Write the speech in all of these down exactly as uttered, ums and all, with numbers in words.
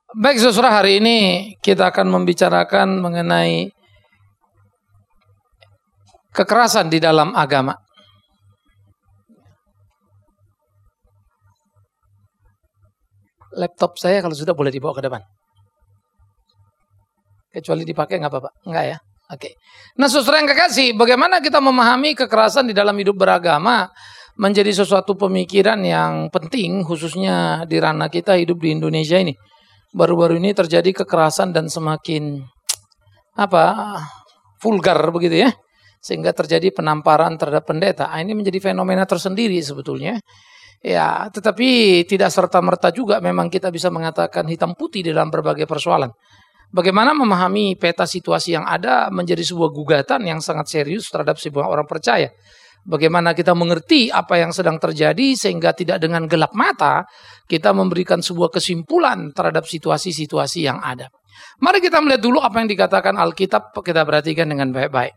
Baik saudara, hari ini kita akan membicarakan mengenai kekerasan di dalam agama. Laptop saya kalau sudah boleh dibawa ke depan. Kecuali dipakai nggak apa-apa? Nggak ya? Oke. Nah saudara yang kekasih, bagaimana kita memahami kekerasan di dalam hidup beragama menjadi sesuatu pemikiran yang penting, khususnya di ranah kita hidup di Indonesia ini. Baru-baru ini terjadi kekerasan dan semakin apa vulgar begitu ya, sehingga terjadi penamparan terhadap pendeta. Ini menjadi fenomena tersendiri sebetulnya. Ya, tetapi tidak serta-merta juga memang kita bisa mengatakan hitam putih dalam berbagai persoalan. Bagaimana memahami peta situasi yang ada menjadi sebuah gugatan yang sangat serius terhadap sebuah orang percaya. Bagaimana kita mengerti apa yang sedang terjadi sehingga tidak dengan gelap mata kita memberikan sebuah kesimpulan terhadap situasi-situasi yang ada. Mari kita melihat dulu apa yang dikatakan Alkitab, kita perhatikan dengan baik-baik.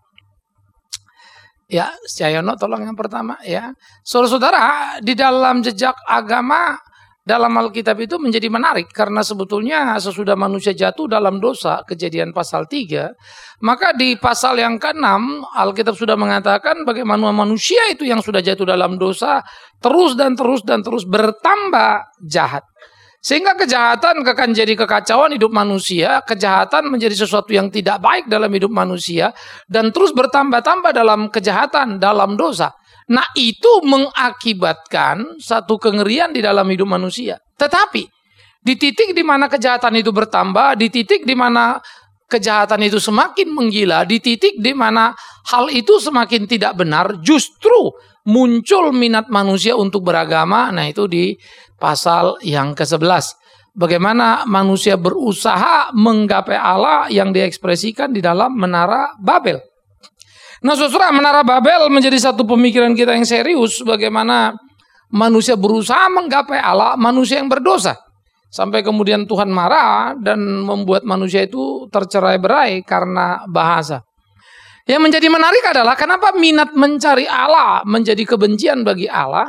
Ya, Cahyono tolong yang pertama ya. Saudara-saudara, di dalam jejak agama dalam Alkitab itu menjadi menarik karena sebetulnya sesudah manusia jatuh dalam dosa, Kejadian pasal tiga, maka di pasal yang keenam Alkitab sudah mengatakan bagaimana manusia itu yang sudah jatuh dalam dosa terus dan terus dan terus bertambah jahat. Sehingga kejahatan akan jadi kekacauan hidup manusia, kejahatan menjadi sesuatu yang tidak baik dalam hidup manusia dan terus bertambah-tambah dalam kejahatan, dalam dosa. Nah itu mengakibatkan satu kengerian di dalam hidup manusia. Tetapi di titik di mana kejahatan itu bertambah, di titik di mana kejahatan itu semakin menggila, di titik di mana hal itu semakin tidak benar, justru muncul minat manusia untuk beragama. Nah itu di pasal yang ke sebelas. Bagaimana manusia berusaha menggapai Allah yang diekspresikan di dalam Menara Babel. Nah saudara, Menara Babel menjadi satu pemikiran kita yang serius. Bagaimana manusia berusaha menggapai Allah, manusia yang berdosa. Sampai kemudian Tuhan marah dan membuat manusia itu tercerai-berai karena bahasa. Yang menjadi menarik adalah kenapa minat mencari Allah menjadi kebencian bagi Allah.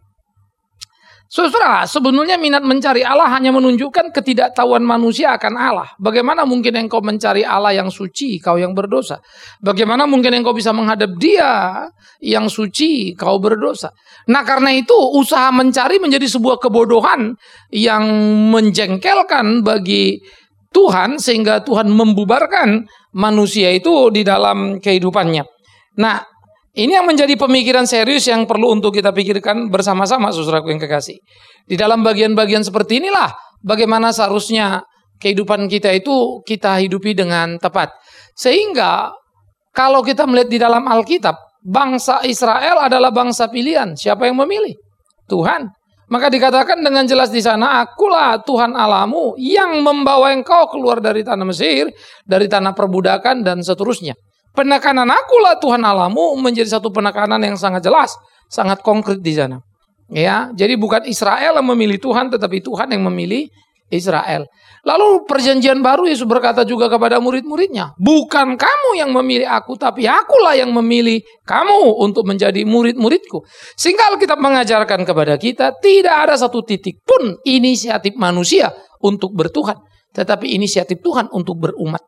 Saudara, sebenarnya minat mencari Allah hanya menunjukkan ketidaktahuan manusia akan Allah. Bagaimana mungkin engkau mencari Allah yang suci, kau yang berdosa? Bagaimana mungkin engkau bisa menghadap Dia yang suci, kau berdosa? Nah karena itu usaha mencari menjadi sebuah kebodohan yang menjengkelkan bagi Tuhan sehingga Tuhan membubarkan manusia itu di dalam kehidupannya. Nah ini yang menjadi pemikiran serius yang perlu untuk kita pikirkan bersama-sama, saudaraku yang kekasih. Di dalam bagian-bagian seperti inilah bagaimana seharusnya kehidupan kita itu kita hidupi dengan tepat. Sehingga kalau kita melihat di dalam Alkitab, bangsa Israel adalah bangsa pilihan. Siapa yang memilih? Tuhan. Maka dikatakan dengan jelas di sana, akulah Tuhan Allahmu yang membawa engkau keluar dari tanah Mesir, dari tanah perbudakan dan seterusnya. Penekanan akulah Tuhan Allahmu menjadi satu penekanan yang sangat jelas, sangat konkret di sana. Ya, jadi bukan Israel yang memilih Tuhan, tetapi Tuhan yang memilih Israel. Lalu perjanjian baru Yesus berkata juga kepada murid-muridnya, bukan kamu yang memilih aku, tapi akulah yang memilih kamu untuk menjadi murid-muridku. Sehingga Alkitab mengajarkan kepada kita, tidak ada satu titik pun inisiatif manusia untuk bertuhan, tetapi inisiatif Tuhan untuk berumat.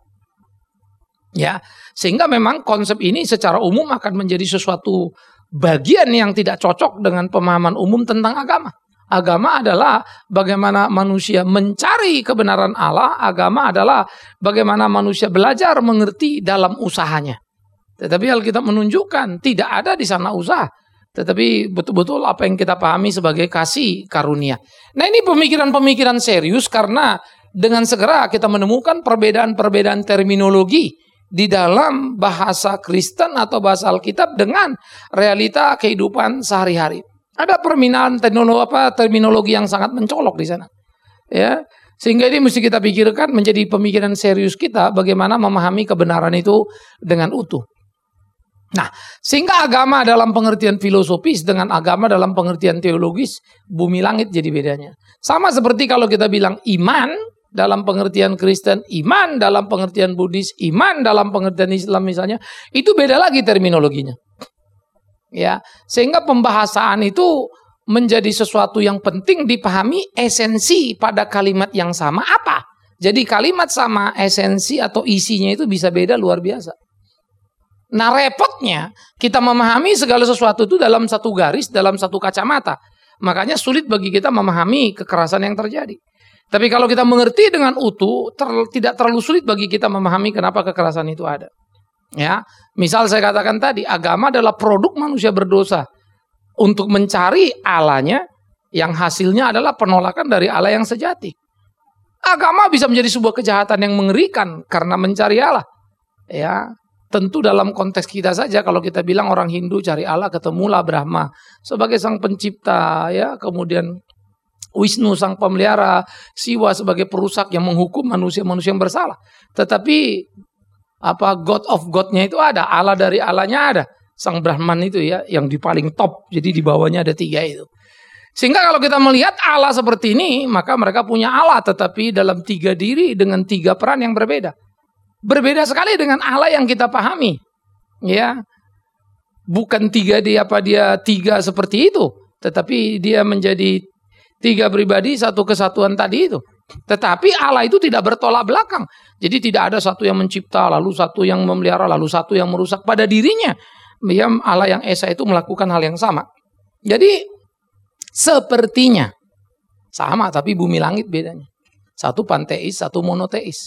Ya, sehingga memang konsep ini secara umum akan menjadi sesuatu bagian yang tidak cocok dengan pemahaman umum tentang agama. Agama adalah bagaimana manusia mencari kebenaran Allah. Agama adalah bagaimana manusia belajar mengerti dalam usahanya. Tetapi Alkitab menunjukkan tidak ada di sana usaha, tetapi betul-betul apa yang kita pahami sebagai kasih karunia. Nah ini pemikiran-pemikiran serius karena dengan segera kita menemukan perbedaan-perbedaan terminologi di dalam bahasa Kristen atau bahasa Alkitab dengan realita kehidupan sehari-hari. Ada permintaan teknologi apa terminologi yang sangat mencolok di sana. Ya, sehingga ini mesti kita pikirkan menjadi pemikiran serius kita bagaimana memahami kebenaran itu dengan utuh. Nah, sehingga agama dalam pengertian filosofis dengan agama dalam pengertian teologis, bumi langit jadi bedanya. Sama seperti kalau kita bilang iman dalam pengertian Kristen, iman dalam pengertian Buddhis, iman dalam pengertian Islam misalnya, itu beda lagi terminologinya. Ya, sehingga pembahasan itu menjadi sesuatu yang penting dipahami esensi pada kalimat yang sama apa Jadi kalimat sama, esensi atau isinya itu bisa beda luar biasa. Nah repotnya kita memahami segala sesuatu itu dalam satu garis, dalam satu kacamata. Makanya sulit bagi kita memahami kekerasan yang terjadi. Tapi kalau kita mengerti dengan utuh, ter, tidak terlalu sulit bagi kita memahami kenapa kekerasan itu ada. Ya, misal saya katakan tadi, agama adalah produk manusia berdosa untuk mencari Allahnya, yang hasilnya adalah penolakan dari Allah yang sejati. Agama bisa menjadi sebuah kejahatan yang mengerikan karena mencari Allah. Ya, tentu dalam konteks kita saja, kalau kita bilang orang Hindu cari Allah, ketemulah Brahma sebagai sang pencipta, ya, kemudian Wisnu sang pemelihara, Siwa sebagai perusak yang menghukum manusia-manusia yang bersalah. Tetapi apa God of God-nya itu ada, Allah dari Allahnya ada, sang Brahman itu ya, yang di paling top. Jadi di bawahnya ada tiga itu. Sehingga kalau kita melihat Allah seperti ini, maka mereka punya Allah, tetapi dalam tiga diri dengan tiga peran yang berbeda. Berbeda sekali dengan Allah yang kita pahami, ya. Bukan tiga dia apa dia tiga seperti itu, tetapi dia menjadi tiga pribadi, satu kesatuan tadi itu. Tetapi Allah itu tidak bertolak belakang. Jadi tidak ada satu yang mencipta, lalu satu yang memelihara, lalu satu yang merusak. Pada dirinya, dia Allah yang Esa itu melakukan hal yang sama. Jadi sepertinya sama, tapi bumi langit bedanya. Satu panteis, satu monoteis.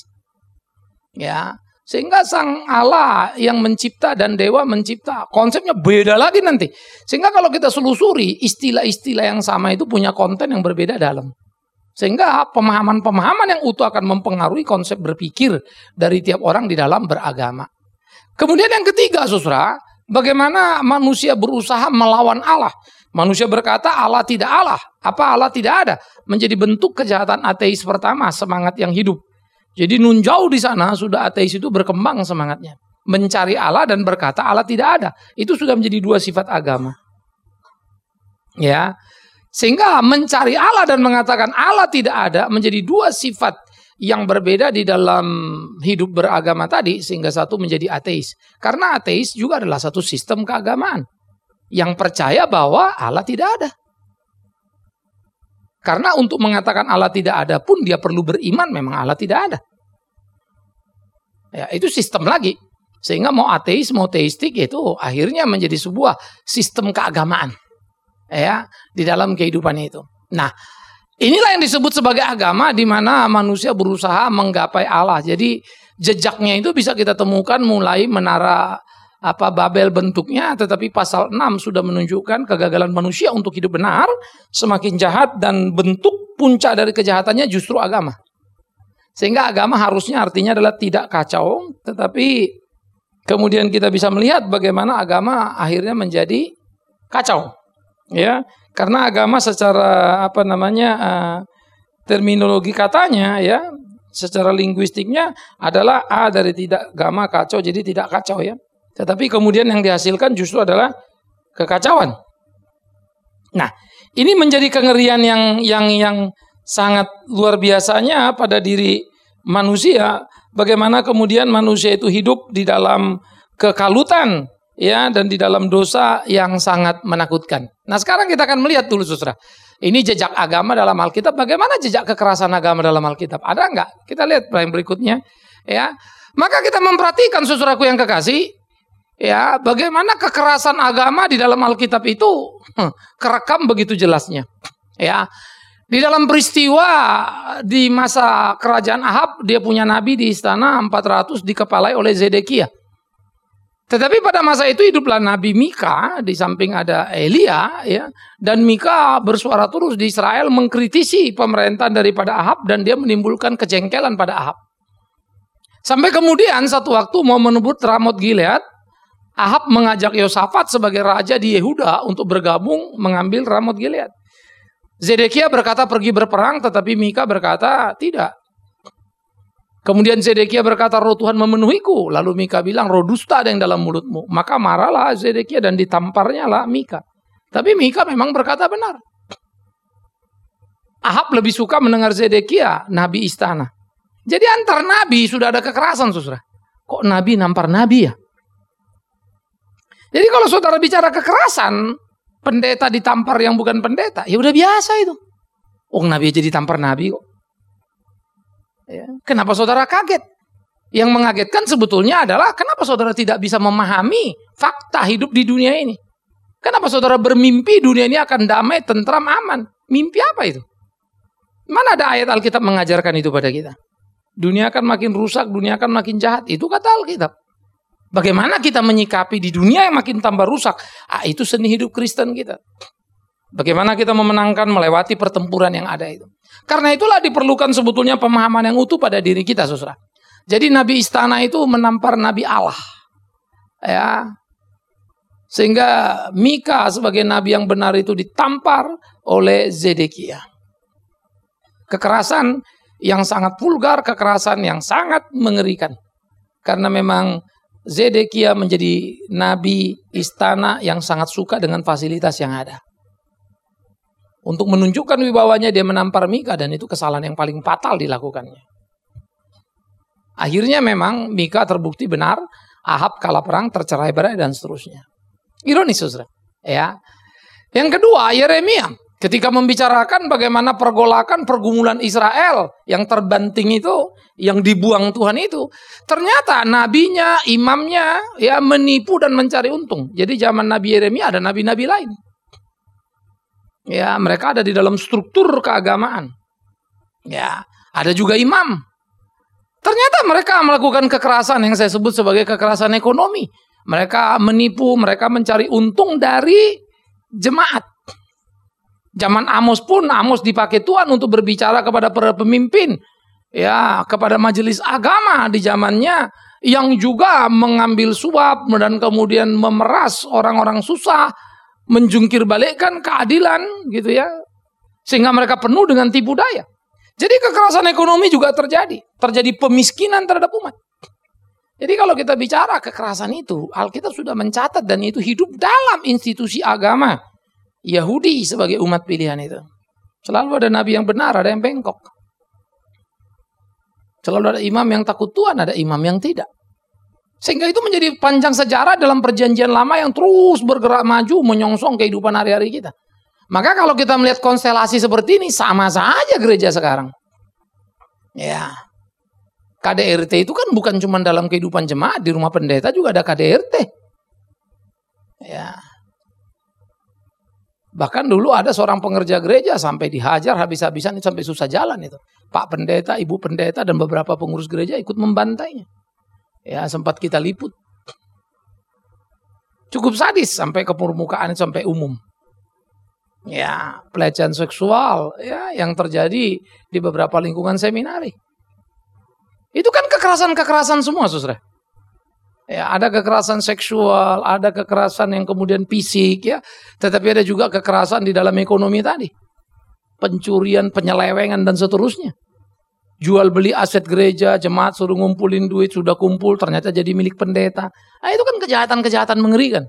Ya, sehingga sang Allah yang mencipta dan dewa mencipta, konsepnya beda lagi nanti. Sehingga kalau kita selusuri, istilah-istilah yang sama itu punya konten yang berbeda dalam. Sehingga pemahaman-pemahaman yang utuh akan mempengaruhi konsep berpikir dari tiap orang di dalam beragama. Kemudian yang ketiga, saudara, bagaimana manusia berusaha melawan Allah. Manusia berkata Allah tidak Allah. Apa Allah tidak ada? Menjadi bentuk kejahatan ateis pertama, semangat yang hidup. Jadi nun jauh di sana sudah ateis itu berkembang semangatnya. Mencari Allah dan berkata Allah tidak ada. Itu sudah menjadi dua sifat agama. Ya. Sehingga mencari Allah dan mengatakan Allah tidak ada menjadi dua sifat yang berbeda di dalam hidup beragama tadi, sehingga satu menjadi ateis. Karena ateis juga adalah satu sistem keagamaan yang percaya bahwa Allah tidak ada. Karena untuk mengatakan Allah tidak ada pun dia perlu beriman memang Allah tidak ada. Ya, itu sistem lagi. Sehingga mau ateis, mau teistik itu akhirnya menjadi sebuah sistem keagamaan. Ya, di dalam kehidupan itu. Nah, inilah yang disebut sebagai agama di mana manusia berusaha menggapai Allah. Jadi jejaknya itu bisa kita temukan mulai menara apa Babel bentuknya, tetapi pasal enam sudah menunjukkan kegagalan manusia untuk hidup benar, semakin jahat dan bentuk puncak dari kejahatannya justru agama. Sehingga agama harusnya artinya adalah tidak kacau, tetapi kemudian kita bisa melihat bagaimana agama akhirnya menjadi kacau. Ya, karena agama secara apa namanya uh, terminologi katanya ya, secara linguistiknya adalah A dari tidak agama kacau, jadi tidak kacau ya. Tetapi kemudian yang dihasilkan justru adalah kekacauan. Nah, ini menjadi kengerian yang yang yang sangat luar biasanya pada diri manusia. Bagaimana kemudian manusia itu hidup di dalam kekalutan, ya, dan di dalam dosa yang sangat menakutkan. Nah, sekarang kita akan melihat dulu, saudara. Ini jejak agama dalam Alkitab. Bagaimana jejak kekerasan agama dalam Alkitab? Ada enggak? Kita lihat yang berikutnya, ya. Maka kita memperhatikan, saudaraku yang kekasih, ya, bagaimana kekerasan agama di dalam Alkitab itu hmm, kerekam begitu jelasnya. Ya, di dalam peristiwa di masa kerajaan Ahab, dia punya nabi di istana empat ratus dikepalai oleh Zedekia. Tetapi pada masa itu hiduplah Nabi Mika, di samping ada Elia, ya, dan Mika bersuara terus di Israel mengkritisi pemerintahan daripada Ahab dan dia menimbulkan kejengkelan pada Ahab. Sampai kemudian satu waktu mau menebut Ramot Gilead, Ahab mengajak Yosafat sebagai raja di Yehuda untuk bergabung mengambil Ramot Gilead. Zedekia berkata pergi berperang, tetapi Mika berkata tidak. Kemudian Zedekia berkata roh Tuhan memenuhiku. Lalu Mika bilang roh dusta ada yang dalam mulutmu. Maka marahlah Zedekia dan ditamparnya lah Mika. Tapi Mika memang berkata benar. Ahab lebih suka mendengar Zedekia, nabi istana. Jadi antar nabi sudah ada kekerasan, saudara. Kok nabi nampar nabi ya? Jadi kalau saudara bicara kekerasan, pendeta ditampar yang bukan pendeta, ya udah biasa itu. Oh, nabi jadi tampar nabi kok. Ya. Kenapa saudara kaget? Yang mengagetkan sebetulnya adalah kenapa saudara tidak bisa memahami fakta hidup di dunia ini? Kenapa saudara bermimpi dunia ini akan damai, tentram, aman? Mimpi apa itu? Mana ada ayat Alkitab mengajarkan itu pada kita? Dunia akan makin rusak, dunia akan makin jahat. Itu kata Alkitab. Bagaimana kita menyikapi di dunia yang makin tambah rusak? Ah, itu seni hidup Kristen kita. Bagaimana kita memenangkan, melewati pertempuran yang ada itu. Karena itulah diperlukan sebetulnya pemahaman yang utuh pada diri kita, saudara. Jadi Nabi Istana itu menampar Nabi Allah. Ya. Sehingga Mika sebagai nabi yang benar itu ditampar oleh Zedekia. Kekerasan yang sangat vulgar, kekerasan yang sangat mengerikan. Karena memang Zedekia menjadi nabi istana yang sangat suka dengan fasilitas yang ada. Untuk menunjukkan wibawanya dia menampar Mika dan itu kesalahan yang paling fatal dilakukannya. Akhirnya memang Mika terbukti benar, Ahab kalah perang, tercerai-berai dan seterusnya. Ironis, saudara. Ya. Yang kedua, Yeremia ketika membicarakan bagaimana pergolakan pergumulan Israel yang terbanting itu, yang dibuang Tuhan itu, ternyata nabinya, imamnya ya menipu dan mencari untung. Jadi zaman Nabi Yeremia ada nabi-nabi lain. Ya, mereka ada di dalam struktur keagamaan. Ya, ada juga imam. Ternyata mereka melakukan kekerasan yang saya sebut sebagai kekerasan ekonomi. Mereka menipu, mereka mencari untung dari jemaat. Zaman Amos pun, Amos dipakai Tuhan untuk berbicara kepada para pemimpin. Ya, kepada majelis agama di zamannya. Yang juga mengambil suap dan kemudian memeras orang-orang susah. Menjungkir balikkan keadilan gitu ya. Sehingga mereka penuh dengan tipu daya. Jadi kekerasan ekonomi juga terjadi. Terjadi pemiskinan terhadap umat. Jadi kalau kita bicara kekerasan itu, Alkitab sudah mencatat dan itu hidup dalam institusi agama Yahudi sebagai umat pilihan itu. Selalu ada nabi yang benar, ada yang bengkok. Selalu ada imam yang takut Tuhan, ada imam yang tidak. Sehingga itu menjadi panjang sejarah dalam perjanjian lama yang terus bergerak maju, menyongsong kehidupan hari-hari kita. Maka kalau kita melihat konstelasi seperti ini, sama saja gereja sekarang. Ya. K D R T itu kan bukan cuma dalam kehidupan jemaat, di rumah pendeta juga ada K D R T. Ya. Bahkan dulu ada seorang pengerja gereja sampai dihajar habis-habisan sampai susah jalan itu. Pak pendeta, ibu pendeta dan beberapa pengurus gereja ikut membantainya. Ya, sempat kita liput. Cukup sadis sampai ke permukaan sampai umum. Ya, pelecehan seksual ya yang terjadi di beberapa lingkungan seminari. Itu kan kekerasan-kekerasan semua, saudara. Ya, ada kekerasan seksual, ada kekerasan yang kemudian fisik ya, tetapi ada juga kekerasan di dalam ekonomi tadi. Pencurian, penyelewengan dan seterusnya. Jual beli aset gereja, jemaat suruh ngumpulin duit, sudah kumpul ternyata jadi milik pendeta. Nah, itu kan kejahatan-kejahatan mengerikan.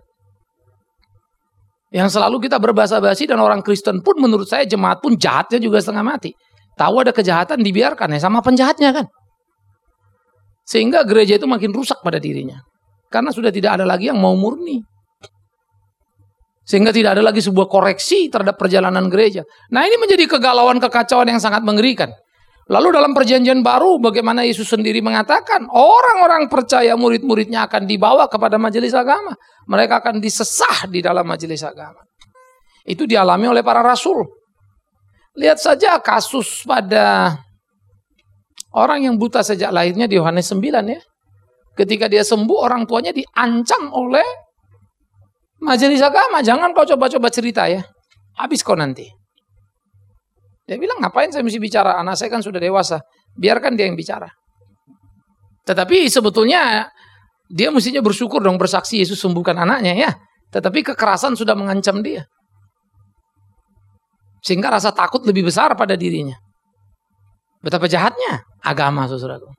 Yang selalu kita berbahasa-basi dan orang Kristen pun menurut saya jemaat pun jahatnya juga setengah mati. Tahu ada kejahatan dibiarkan ya sama penjahatnya kan. Sehingga gereja itu makin rusak pada dirinya. Karena sudah tidak ada lagi yang mau murni. Sehingga tidak ada lagi sebuah koreksi terhadap perjalanan gereja. Nah, ini menjadi kegalauan, kekacauan yang sangat mengerikan. Lalu dalam perjanjian baru bagaimana Yesus sendiri mengatakan orang-orang percaya murid-muridnya akan dibawa kepada majelis agama. Mereka akan disesah di dalam majelis agama. Itu dialami oleh para rasul. Lihat saja kasus pada orang yang buta sejak lahirnya di Yohanes sembilan ya. Ketika dia sembuh orang tuanya diancam oleh majelis agama. Jangan kau coba-coba cerita ya. Habis kau nanti. Dia bilang, ngapain saya mesti bicara? Anak saya kan sudah dewasa. Biarkan dia yang bicara. Tetapi sebetulnya dia mestinya bersyukur dong bersaksi Yesus sembuhkan anaknya ya. Tetapi kekerasan sudah mengancam dia. Sehingga rasa takut lebih besar pada dirinya. Betapa jahatnya agama, saudaraku.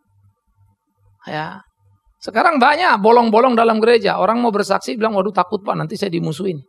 Ya. Sekarang banyak bolong-bolong dalam gereja. Orang mau bersaksi bilang, waduh takut Pak, nanti saya dimusuhin.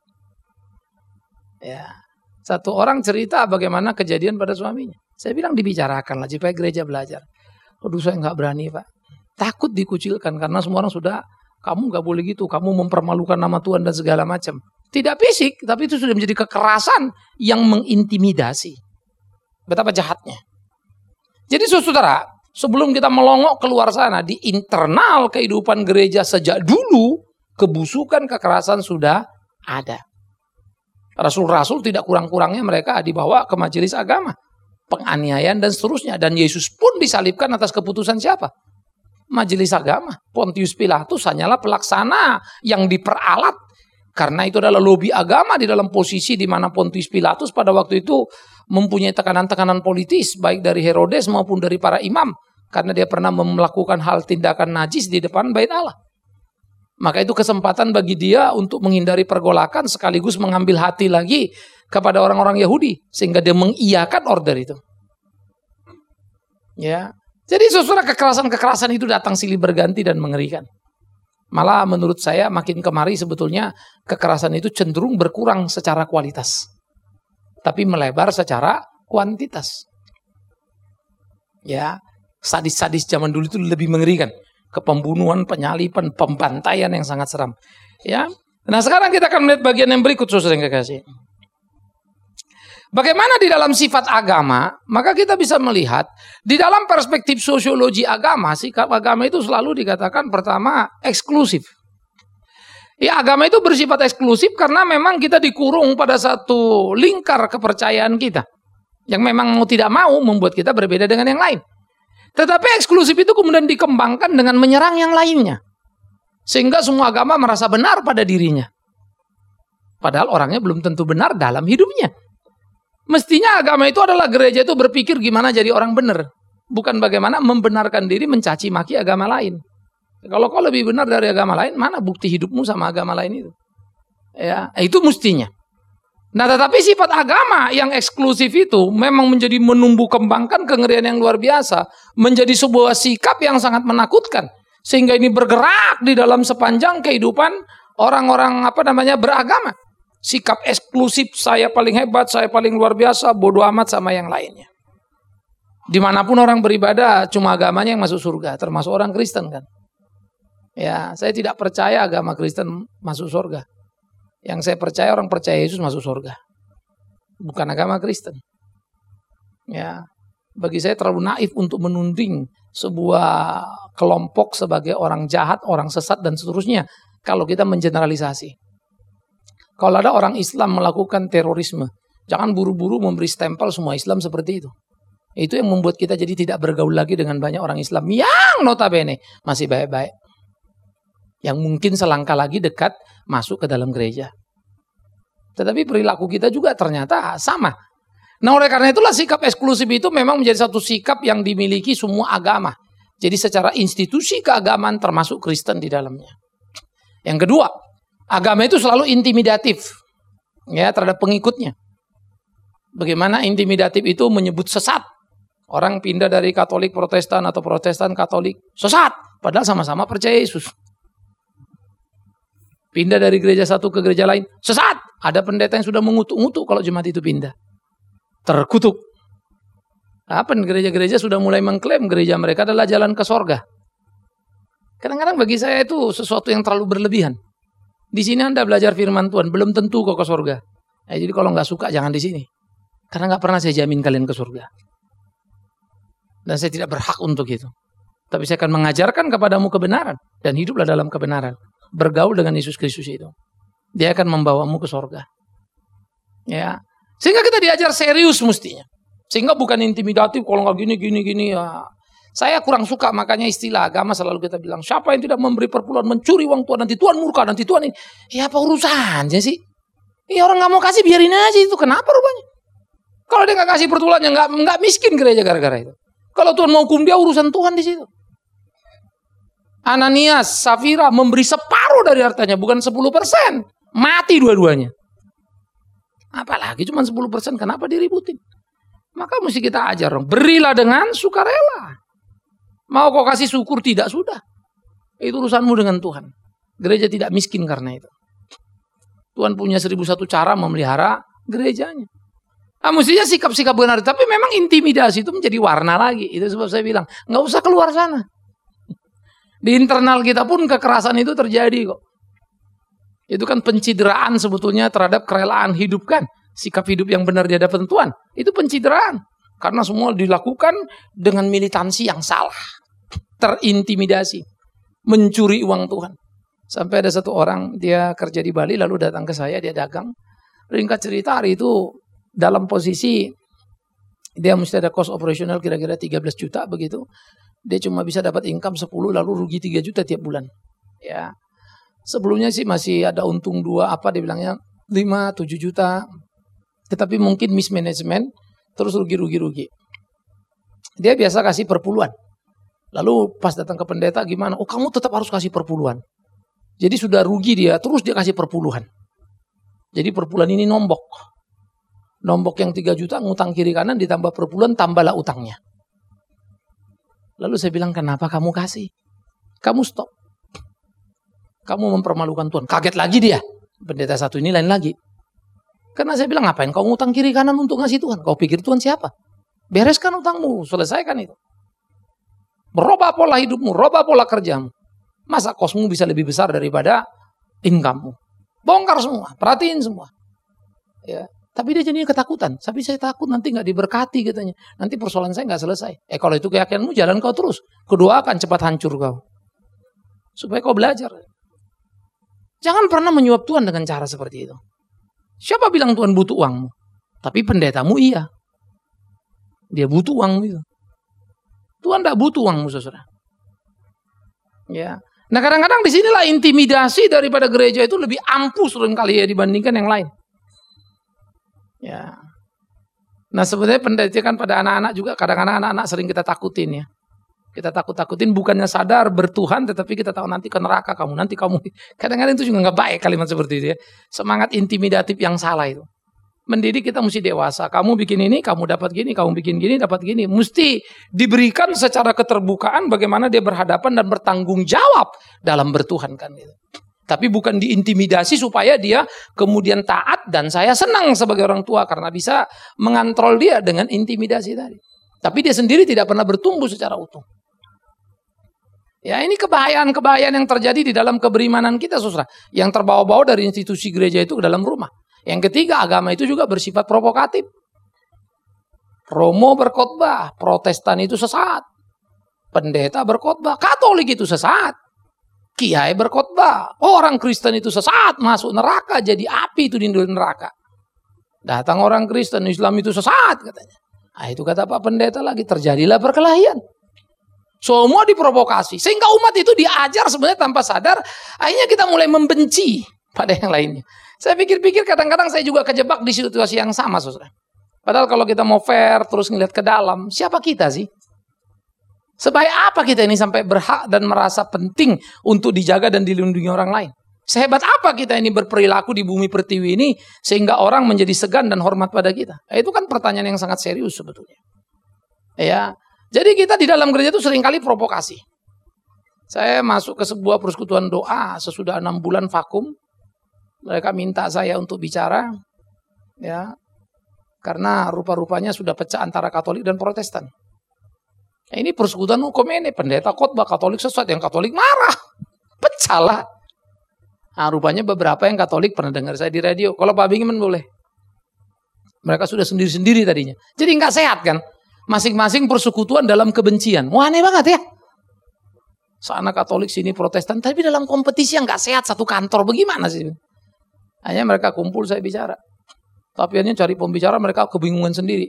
Ya. Satu orang cerita bagaimana kejadian pada suaminya. Saya bilang dibicarakanlah supaya gereja belajar. Waduh saya nggak berani Pak. Takut dikucilkan karena semua orang sudah, kamu nggak boleh gitu, kamu mempermalukan nama Tuhan dan segala macam. Tidak fisik, tapi itu sudah menjadi kekerasan yang mengintimidasi. Betapa jahatnya. Jadi saudara, sebelum kita melongok keluar sana, di internal kehidupan gereja sejak dulu, kebusukan, kekerasan sudah ada. Rasul-rasul tidak kurang-kurangnya mereka dibawa ke majelis agama, penganiayaan dan seterusnya. Dan Yesus pun disalibkan atas keputusan siapa? Majelis agama. Pontius Pilatus hanyalah pelaksana yang diperalat. Karena itu adalah lobi agama di dalam posisi di mana Pontius Pilatus pada waktu itu mempunyai tekanan-tekanan politis, baik dari Herodes maupun dari para imam. Karena dia pernah melakukan hal tindakan najis di depan bait Allah. Maka itu kesempatan bagi dia untuk menghindari pergolakan sekaligus mengambil hati lagi kepada orang-orang Yahudi. Sehingga dia mengiyakan order itu. Ya. Jadi saudara, kekerasan-kekerasan itu datang silih berganti dan mengerikan. Malah menurut saya makin kemari sebetulnya kekerasan itu cenderung berkurang secara kualitas. Tapi melebar secara kuantitas. Ya. Sadis-sadis zaman dulu itu lebih mengerikan. Kepembunuhan, penyalipan, pembantaian yang sangat seram. Ya. Nah sekarang kita akan melihat bagian yang berikut, saudara yang kekasih. Bagaimana di dalam sifat agama, maka kita bisa melihat di dalam perspektif sosiologi agama, sikap agama itu selalu dikatakan pertama eksklusif. Ya, agama itu bersifat eksklusif karena memang kita dikurung pada satu lingkar kepercayaan kita. Yang memang mau tidak mau membuat kita berbeda dengan yang lain. Tetapi eksklusif itu kemudian dikembangkan dengan menyerang yang lainnya. Sehingga semua agama merasa benar pada dirinya. Padahal orangnya belum tentu benar dalam hidupnya. Mestinya agama itu adalah gereja itu berpikir gimana jadi orang benar. Bukan bagaimana membenarkan diri mencaci maki agama lain. Kalau kau lebih benar dari agama lain, mana bukti hidupmu sama agama lain itu? Ya, itu mestinya. Nah tetapi sifat agama yang eksklusif itu memang menjadi menumbuh kembangkan kengerian yang luar biasa. Menjadi sebuah sikap yang sangat menakutkan. Sehingga ini bergerak di dalam sepanjang kehidupan orang-orang apa namanya beragama. Sikap eksklusif, saya paling hebat, saya paling luar biasa, bodoh amat sama yang lainnya. Dimanapun orang beribadah, cuma agamanya yang masuk surga. Termasuk orang Kristen kan. Ya, saya tidak percaya agama Kristen masuk surga. Yang saya percaya orang percaya Yesus masuk surga. Bukan agama Kristen. Ya, bagi saya terlalu naif untuk menunding sebuah kelompok sebagai orang jahat, orang sesat dan seterusnya. Kalau kita mengeneralisasi. Kalau ada orang Islam melakukan terorisme, jangan buru-buru memberi stempel semua Islam seperti itu. Itu yang membuat kita jadi tidak bergaul lagi dengan banyak orang Islam yang notabene masih baik-baik. Yang mungkin selangkah lagi dekat masuk ke dalam gereja. Tetapi perilaku kita juga ternyata sama. Nah oleh karena itulah sikap eksklusif itu memang menjadi satu sikap yang dimiliki semua agama. Jadi secara institusi keagamaan termasuk Kristen di dalamnya. Yang kedua, agama itu selalu intimidatif ya terhadap pengikutnya. Bagaimana intimidatif itu menyebut sesat. Orang pindah dari Katolik Protestan atau Protestan Katolik sesat. Padahal sama-sama percaya Yesus. Pindah dari gereja satu ke gereja lain, sesat. Ada pendeta yang sudah mengutuk-ngutuk kalau jemaat itu pindah. Terkutuk. Apa gereja-gereja sudah mulai mengklaim gereja mereka adalah jalan ke sorga. Kadang-kadang bagi saya itu sesuatu yang terlalu berlebihan. Di sini Anda belajar firman Tuhan, belum tentu kok ke sorga. Nah, jadi kalau nggak suka jangan di sini. Karena nggak pernah saya jamin kalian ke surga. Dan saya tidak berhak untuk itu. Tapi saya akan mengajarkan kepadamu kebenaran. Dan hiduplah dalam kebenaran. Bergaul dengan Yesus Kristus itu. Dia akan membawamu ke sorga. Ya. Sehingga kita diajar serius mestinya. Sehingga bukan intimidatif. Kalau nggak gini, gini, gini. Ya. Saya kurang suka makanya istilah agama selalu kita bilang. Siapa yang tidak memberi perpuluhan, mencuri uang Tuhan. Nanti Tuhan murka, nanti Tuhan ini. Ya apa urusannya sih? Ya orang nggak mau kasih biarin aja itu. Kenapa rupanya? Kalau dia nggak kasih perpuluhan, ya nggak nggak miskin gereja gara-gara itu. Kalau Tuhan mau hukum dia urusan Tuhan di situ. Ananias, Safira memberi separuh dari hartanya, bukan sepuluh persen. Mati dua-duanya. Apalagi cuma sepuluh persen, kenapa diributin? Maka mesti kita ajar dong, berilah dengan sukarela. Mau kau kasih syukur, tidak sudah. Itu urusanmu dengan Tuhan. Gereja tidak miskin karena itu. Tuhan punya seribu satu cara memelihara gerejanya. Nah, mestinya sikap-sikap benar, tapi memang intimidasi itu menjadi warna lagi. Itu sebab saya bilang, nggak usah keluar sana. Di internal kita pun kekerasan itu terjadi kok. Itu kan pencideraan sebetulnya terhadap kerelaan hidup kan. Sikap hidup yang benar di hadapan Tuhan. Itu pencideraan. Karena semua dilakukan dengan militansi yang salah. Terintimidasi. Mencuri uang Tuhan. Sampai ada satu orang, dia kerja di Bali, lalu datang ke saya, dia dagang. Ringkat cerita, hari itu dalam posisi, dia mesti ada cost operasional kira-kira tiga belas juta begitu. Dia cuma bisa dapat income sepuluh, lalu rugi tiga juta tiap bulan. Ya, sebelumnya sih masih ada untung dua, apa dia bilangnya, lima, tujuh juta. Tetapi mungkin mismanagement, terus rugi-rugi-rugi. Dia biasa kasih perpuluhan. Lalu pas datang ke pendeta gimana? Oh, kamu tetap harus kasih perpuluhan. Jadi sudah rugi dia, terus dia kasih perpuluhan. Jadi perpuluhan ini nombok. Nombok yang tiga juta, ngutang kiri kanan, ditambah perpuluhan, tambahlah utangnya. Lalu saya bilang, kenapa kamu kasih? Kamu stop. Kamu mempermalukan Tuhan. Kaget lagi dia. Pendeta satu ini lain lagi. Karena saya bilang, ngapain kau ngutang kiri kanan untuk ngasih Tuhan? Kau pikir Tuhan siapa? Bereskan utangmu, selesaikan itu. Berubah pola hidupmu, rubah pola kerjamu. Masa kosmu bisa lebih besar daripada income-mu? Bongkar semua, perhatiin semua. Ya, tapi dia jadinya ketakutan. Tapi saya takut nanti nggak diberkati katanya. Nanti persoalan saya nggak selesai. Eh kalau itu keyakinanmu, jalan kau terus. Kedua akan cepat hancur kau. Supaya kau belajar. Jangan pernah menyuap Tuhan dengan cara seperti itu. Siapa bilang Tuhan butuh uangmu? Tapi pendetamu iya. Dia butuh uangmu itu. Tuhan tidak butuh uangmu, saudara. Ya. Nah kadang-kadang disinilah intimidasi daripada gereja itu lebih ampuh seringkali ya dibandingkan yang lain. Ya. Nah sebenarnya pendidikan pada anak-anak juga kadang-kadang anak-anak sering kita takutin ya. Kita takut-takutin bukannya sadar bertuhan, tetapi kita tahu nanti ke neraka kamu, nanti kamu. Kadang-kadang itu juga nggak baik kalimat seperti itu ya. Semangat intimidatif yang salah itu. Mendidik kita mesti dewasa. Kamu bikin ini, kamu dapat gini, kamu bikin gini, dapat gini. Mesti diberikan secara keterbukaan bagaimana dia berhadapan dan bertanggung jawab dalam bertuhan kan gitu. Tapi bukan diintimidasi supaya dia kemudian taat dan saya senang sebagai orang tua karena bisa mengontrol dia dengan intimidasi tadi. Tapi dia sendiri tidak pernah bertumbuh secara utuh. Ya ini kebahayaan-kebahayaan yang terjadi di dalam keberimanan kita, saudara. Yang terbawa-bawa dari institusi gereja itu ke dalam rumah. Yang ketiga, agama itu juga bersifat provokatif. Romo berkhotbah, Protestan itu sesat. Pendeta berkhotbah, Katolik itu sesat. Kiai berkhotbah, orang Kristen itu sesat, masuk neraka, jadi api itu di neraka. Datang orang Kristen, Islam itu sesat katanya. Nah, itu kata Pak Pendeta lagi, terjadilah perkelahian. Semua diprovokasi, sehingga umat itu diajar sebenarnya tanpa sadar, akhirnya kita mulai membenci pada yang lainnya. Saya pikir-pikir kadang-kadang saya juga kejebak di situasi yang sama, saudara. Padahal kalau kita mau fair, terus ngeliat ke dalam, siapa kita sih? Sebaik apa kita ini sampai berhak dan merasa penting untuk dijaga dan dilindungi orang lain? Sehebat apa kita ini berperilaku di bumi pertiwi ini, sehingga orang menjadi segan dan hormat pada kita? Nah, itu kan pertanyaan yang sangat serius sebetulnya. Ya, jadi kita di dalam gereja itu seringkali provokasi. Saya masuk ke sebuah persekutuan doa sesudah enam bulan vakum. Mereka minta saya untuk bicara, ya, karena rupa-rupanya sudah pecah antara Katolik dan Protestan. Nah, ini persekutuan hukum ini, pendeta khotbah Katolik sesat, yang Katolik marah, pecah lah. Nah, rupanya beberapa yang Katolik pernah dengar saya di radio. Kalau Pak Bingiman boleh. Mereka sudah sendiri-sendiri tadinya. Jadi nggak sehat kan? Masing-masing persekutuan dalam kebencian. Wah aneh banget ya. Sana Katolik, sini Protestan, tapi dalam kompetisi yang nggak sehat satu kantor, bagaimana sih? Hanya mereka kumpul, saya bicara. Tapi hanya cari pembicara, mereka kebingungan sendiri.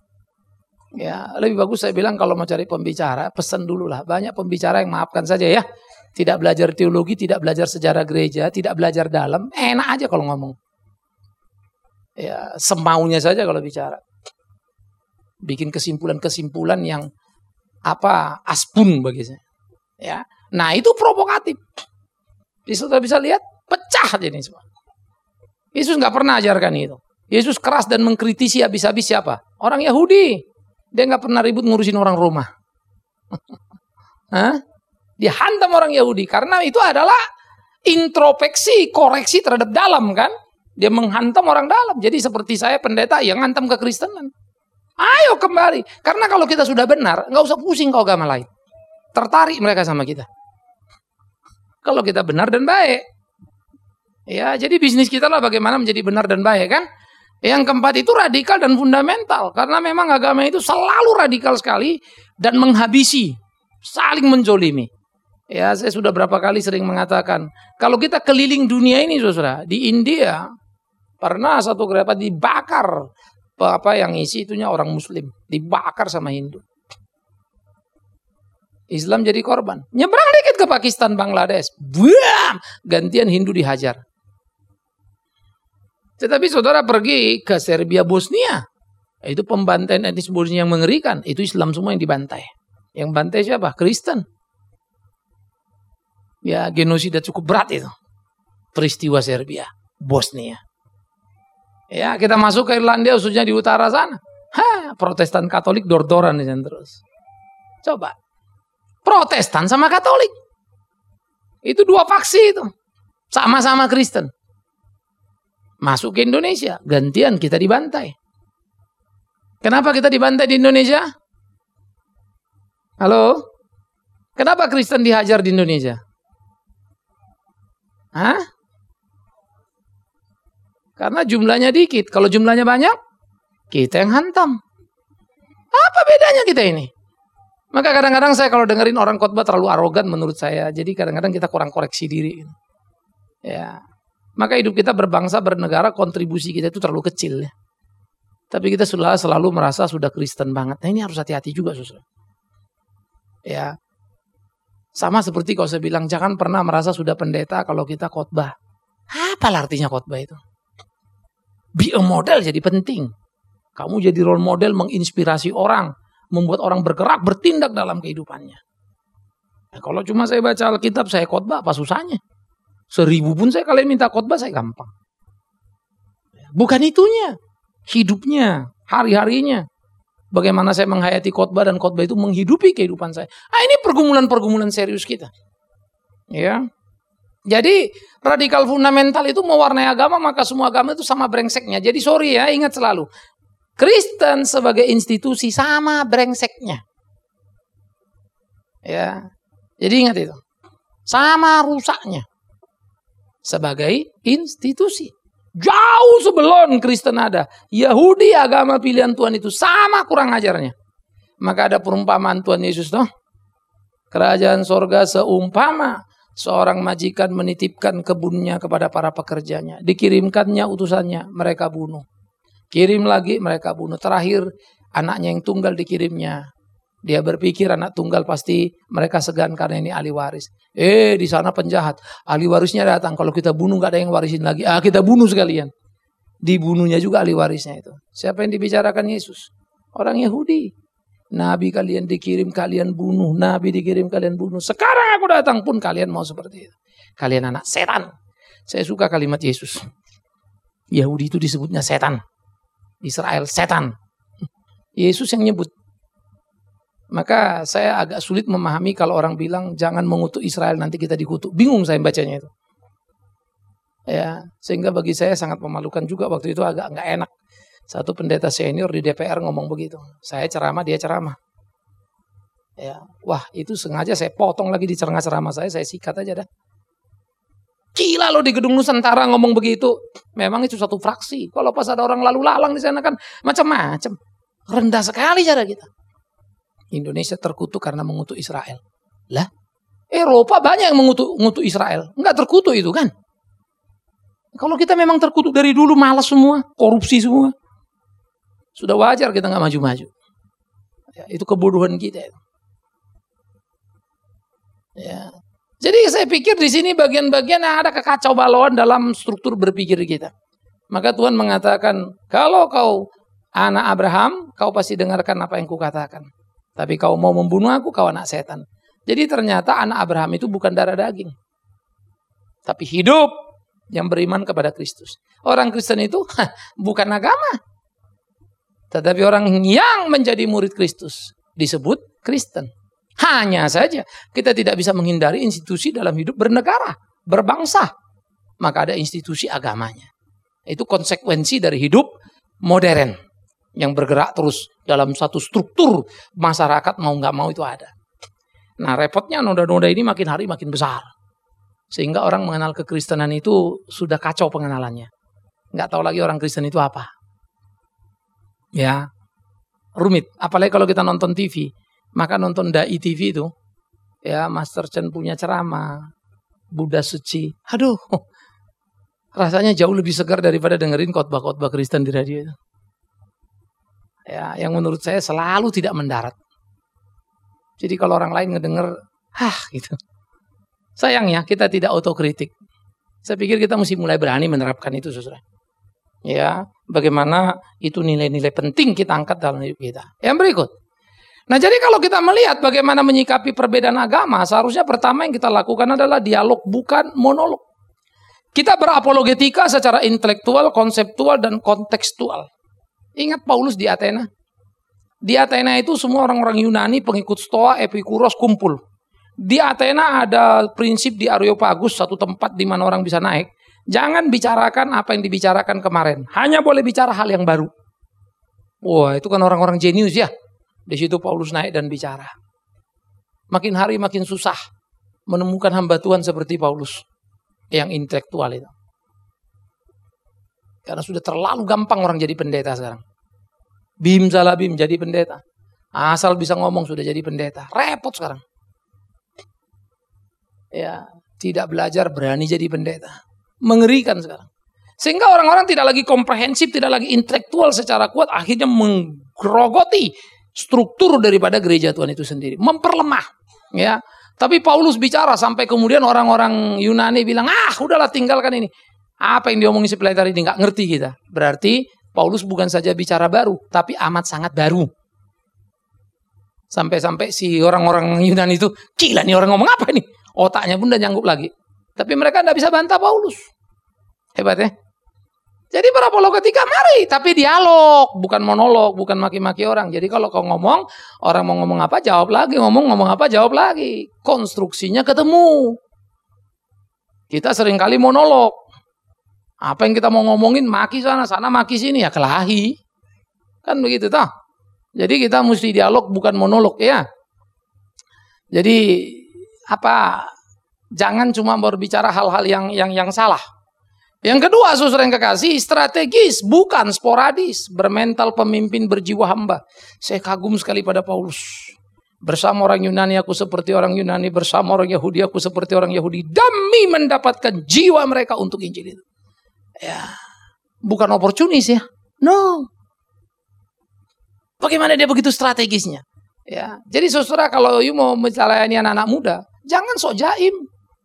Ya, lebih bagus saya bilang kalau mau cari pembicara, pesan dulu lah. Banyak pembicara yang maafkan saja ya. Tidak belajar teologi, tidak belajar sejarah gereja, tidak belajar dalam. Enak aja kalau ngomong. Ya, semaunya saja kalau bicara. Bikin kesimpulan-kesimpulan yang apa aspun bagi saya. Ya, nah itu provokatif. Sudah bisa lihat, pecah aja ini semua. Yesus nggak pernah ajarkan itu. Yesus keras dan mengkritisi habis-habis siapa? Orang Yahudi. Dia nggak pernah ribut ngurusin orang Roma. Hah? Dia hantam orang Yahudi karena itu adalah introspeksi, koreksi terhadap dalam kan. Dia menghantam orang dalam. Jadi seperti saya pendeta yang hantam kekristenan. Ayo kembali. Karena kalau kita sudah benar, nggak usah pusing kau agama lain. Tertarik mereka sama kita. Kalau kita benar dan baik. Ya, jadi bisnis kita lah bagaimana menjadi benar dan baik kan. Yang keempat itu radikal dan fundamental. Karena memang agama itu selalu radikal sekali dan menghabisi, saling menjolimi. Ya, saya sudah berapa kali sering mengatakan, kalau kita keliling dunia ini, saudara, di India pernah satu gereja dibakar, apa yang isi itunya orang Muslim, dibakar sama Hindu. Islam jadi korban. Nyebrang dikit ke Pakistan, Bangladesh, buam, gantian Hindu dihajar. Tetapi saudara pergi ke Serbia, Bosnia, itu pembantaian etnis Bosnia yang mengerikan. Itu Islam semua yang dibantai. Yang bantai siapa? Kristen. Ya, genosida cukup berat itu. Peristiwa Serbia, Bosnia. Ya, kita masuk ke Irlandia, khususnya di utara sana. Ha, Protestan Katolik dor-doran di sana terus. Coba. Protestan sama Katolik. Itu dua faksi itu. Sama-sama Kristen. Masuk ke Indonesia, gantian kita dibantai. Kenapa kita dibantai di Indonesia? Halo? Kenapa Kristen dihajar di Indonesia? Hah? Karena jumlahnya dikit. Kalau jumlahnya banyak, kita yang hantam. Apa bedanya kita ini? Maka kadang-kadang saya kalau dengerin orang khotbah terlalu arogan menurut saya. Jadi kadang-kadang kita kurang koreksi diri. Ya. Maka hidup kita berbangsa, bernegara, kontribusi kita itu terlalu kecil. Ya. Tapi kita selalu, selalu merasa sudah Kristen banget. Nah ini harus hati-hati juga, saudara. Ya. Sama seperti kalau saya bilang, jangan pernah merasa sudah pendeta kalau kita khotbah. Apa artinya khotbah itu? Be a model jadi penting. Kamu jadi role model, menginspirasi orang. Membuat orang bergerak, bertindak dalam kehidupannya. Nah, kalau cuma saya baca Alkitab, saya khotbah, apa susahnya? Seribu pun saya kalian minta khotbah, saya gampang. Bukan itunya. Hidupnya, hari-harinya. Bagaimana saya menghayati khotbah dan khotbah itu menghidupi kehidupan saya. Ah, ini pergumulan-pergumulan serius kita. Ya. Jadi radikal fundamental itu mewarnai agama, maka semua agama itu sama brengseknya. Jadi sorry ya, ingat selalu. Kristen sebagai institusi sama brengseknya. Ya. Jadi ingat itu. Sama rusaknya. Sebagai institusi. Jauh sebelum Kristen ada. Yahudi agama pilihan Tuhan itu sama kurang ajarnya. Maka ada perumpamaan Tuhan Yesus tuh. Kerajaan sorga seumpama seorang majikan menitipkan kebunnya kepada para pekerjanya. Dikirimkannya utusannya, mereka bunuh. Kirim lagi, mereka bunuh. Terakhir anaknya yang tunggal dikirimnya. Dia berpikir anak tunggal pasti mereka segan karena ini ahli waris. Eh di sana penjahat. Ahli warisnya datang. Kalau kita bunuh gak ada yang warisin lagi. Ah kita bunuh sekalian. Dibunuhnya juga ahli warisnya itu. Siapa yang dibicarakan Yesus? Orang Yahudi. Nabi kalian dikirim kalian bunuh. Nabi dikirim kalian bunuh. Sekarang aku datang pun kalian mau seperti itu. Kalian anak setan. Saya suka kalimat Yesus. Yahudi itu disebutnya setan. Israel setan. Yesus yang nyebut. Maka saya agak sulit memahami kalau orang bilang jangan mengutuk Israel nanti kita dikutuk. Bingung saya bacanya itu. Ya, sehingga bagi saya sangat memalukan juga waktu itu agak nggak enak. Satu pendeta senior di D P R ngomong begitu. Saya ceramah, dia ceramah. Ya, wah itu sengaja saya potong lagi di tengah ceramah saya, saya sikat aja dah. Gila loh di gedung Nusantara ngomong begitu. Memang itu satu fraksi. Kalau pas ada orang lalu lalang di sana kan macam-macam. Rendah sekali cara kita. Indonesia terkutuk karena mengutuk Israel. Lah, Eropa banyak yang mengutuk, mengutuk Israel. Enggak terkutuk itu kan. Kalau kita memang terkutuk dari dulu, malas semua, korupsi semua. Sudah wajar kita nggak maju-maju. Ya, itu kebodohan kita. Ya. Jadi saya pikir di sini bagian-bagian yang ada kekacau balauan dalam struktur berpikir kita. Maka Tuhan mengatakan, kalau kau anak Abraham, kau pasti dengarkan apa yang kukatakan. Tapi kau mau membunuh aku, kau anak setan. Jadi ternyata anak Abraham itu bukan darah daging. Tapi hidup yang beriman kepada Kristus. Orang Kristen itu bukan agama. Tetapi orang yang menjadi murid Kristus disebut Kristen. Hanya saja kita tidak bisa menghindari institusi dalam hidup bernegara, berbangsa. Maka ada institusi agamanya. Itu konsekuensi dari hidup modern. Yang bergerak terus dalam satu struktur masyarakat mau nggak mau itu ada. Nah repotnya noda-noda ini makin hari makin besar. Sehingga orang mengenal kekristenan itu sudah kacau pengenalannya. Nggak tahu lagi orang Kristen itu apa. Ya, rumit. Apalagi kalau kita nonton T V. Maka nonton Dai T V itu, ya Master Chen punya ceramah, Buddha suci. Aduh, rasanya jauh lebih segar daripada dengerin khotbah-khotbah Kristen di radio itu. Ya, yang menurut saya selalu tidak mendarat. Jadi kalau orang lain ngedenger, hah gitu. Sayangnya kita tidak otokritik. Saya pikir kita mesti mulai berani menerapkan itu, saudara. Ya, bagaimana itu nilai-nilai penting kita angkat dalam hidup kita. Yang berikut. Nah, jadi kalau kita melihat bagaimana menyikapi perbedaan agama, seharusnya pertama yang kita lakukan adalah dialog, bukan monolog. Kita berapologetika secara intelektual, konseptual, dan kontekstual. Ingat Paulus di Athena. Di Athena itu semua orang-orang Yunani, pengikut Stoa, Epikuros kumpul. Di Athena ada prinsip di Areopagus, satu tempat di mana orang bisa naik. Jangan bicarakan apa yang dibicarakan kemarin. Hanya boleh bicara hal yang baru. Wah, itu kan orang-orang jenius ya. Di situ Paulus naik dan bicara. Makin hari makin susah menemukan hamba Tuhan seperti Paulus. Yang intelektual itu. Karena sudah terlalu gampang orang jadi pendeta sekarang. Bim salah bim jadi pendeta. Asal bisa ngomong sudah jadi pendeta. Repot sekarang. Ya, tidak belajar berani jadi pendeta. Mengerikan sekarang. Sehingga orang-orang tidak lagi komprehensif, tidak lagi intelektual secara kuat. Akhirnya menggerogoti struktur daripada gereja Tuhan itu sendiri. Memperlemah. Ya. Tapi Paulus bicara sampai kemudian orang-orang Yunani bilang, ah udahlah tinggalkan ini. Apa yang diomongin si pelita ini nggak ngerti kita. Berarti Paulus bukan saja bicara baru, tapi amat sangat baru. Sampai-sampai si orang-orang Yunani itu, gila nih orang ngomong apa nih? Otaknya pun udah nyanggup lagi. Tapi mereka nggak bisa bantah Paulus. Hebat ya. Jadi berapologetika mari, tapi dialog, bukan monolog, bukan maki-maki orang. Jadi kalau kau ngomong, orang mau ngomong apa jawab lagi, ngomong-ngomong apa jawab lagi. Konstruksinya ketemu. Kita seringkali monolog. Apa yang kita mau ngomongin, maki sana, sana maki sini, ya kelahi. Kan begitu toh. Jadi kita mesti dialog, bukan monolog ya. Jadi apa? Jangan cuma berbicara hal-hal yang yang yang salah. Yang kedua, saudara yang kekasih, strategis, bukan sporadis. Bermental pemimpin, berjiwa hamba. Saya kagum sekali pada Paulus. Bersama orang Yunani aku seperti orang Yunani, bersama orang Yahudi aku seperti orang Yahudi. Demi mendapatkan jiwa mereka untuk Injil itu. Ya, bukan oportunis ya. No. Bagaimana dia begitu strategisnya? Ya, jadi saudara kalau you mau melayani anak-anak muda, jangan sok jaim.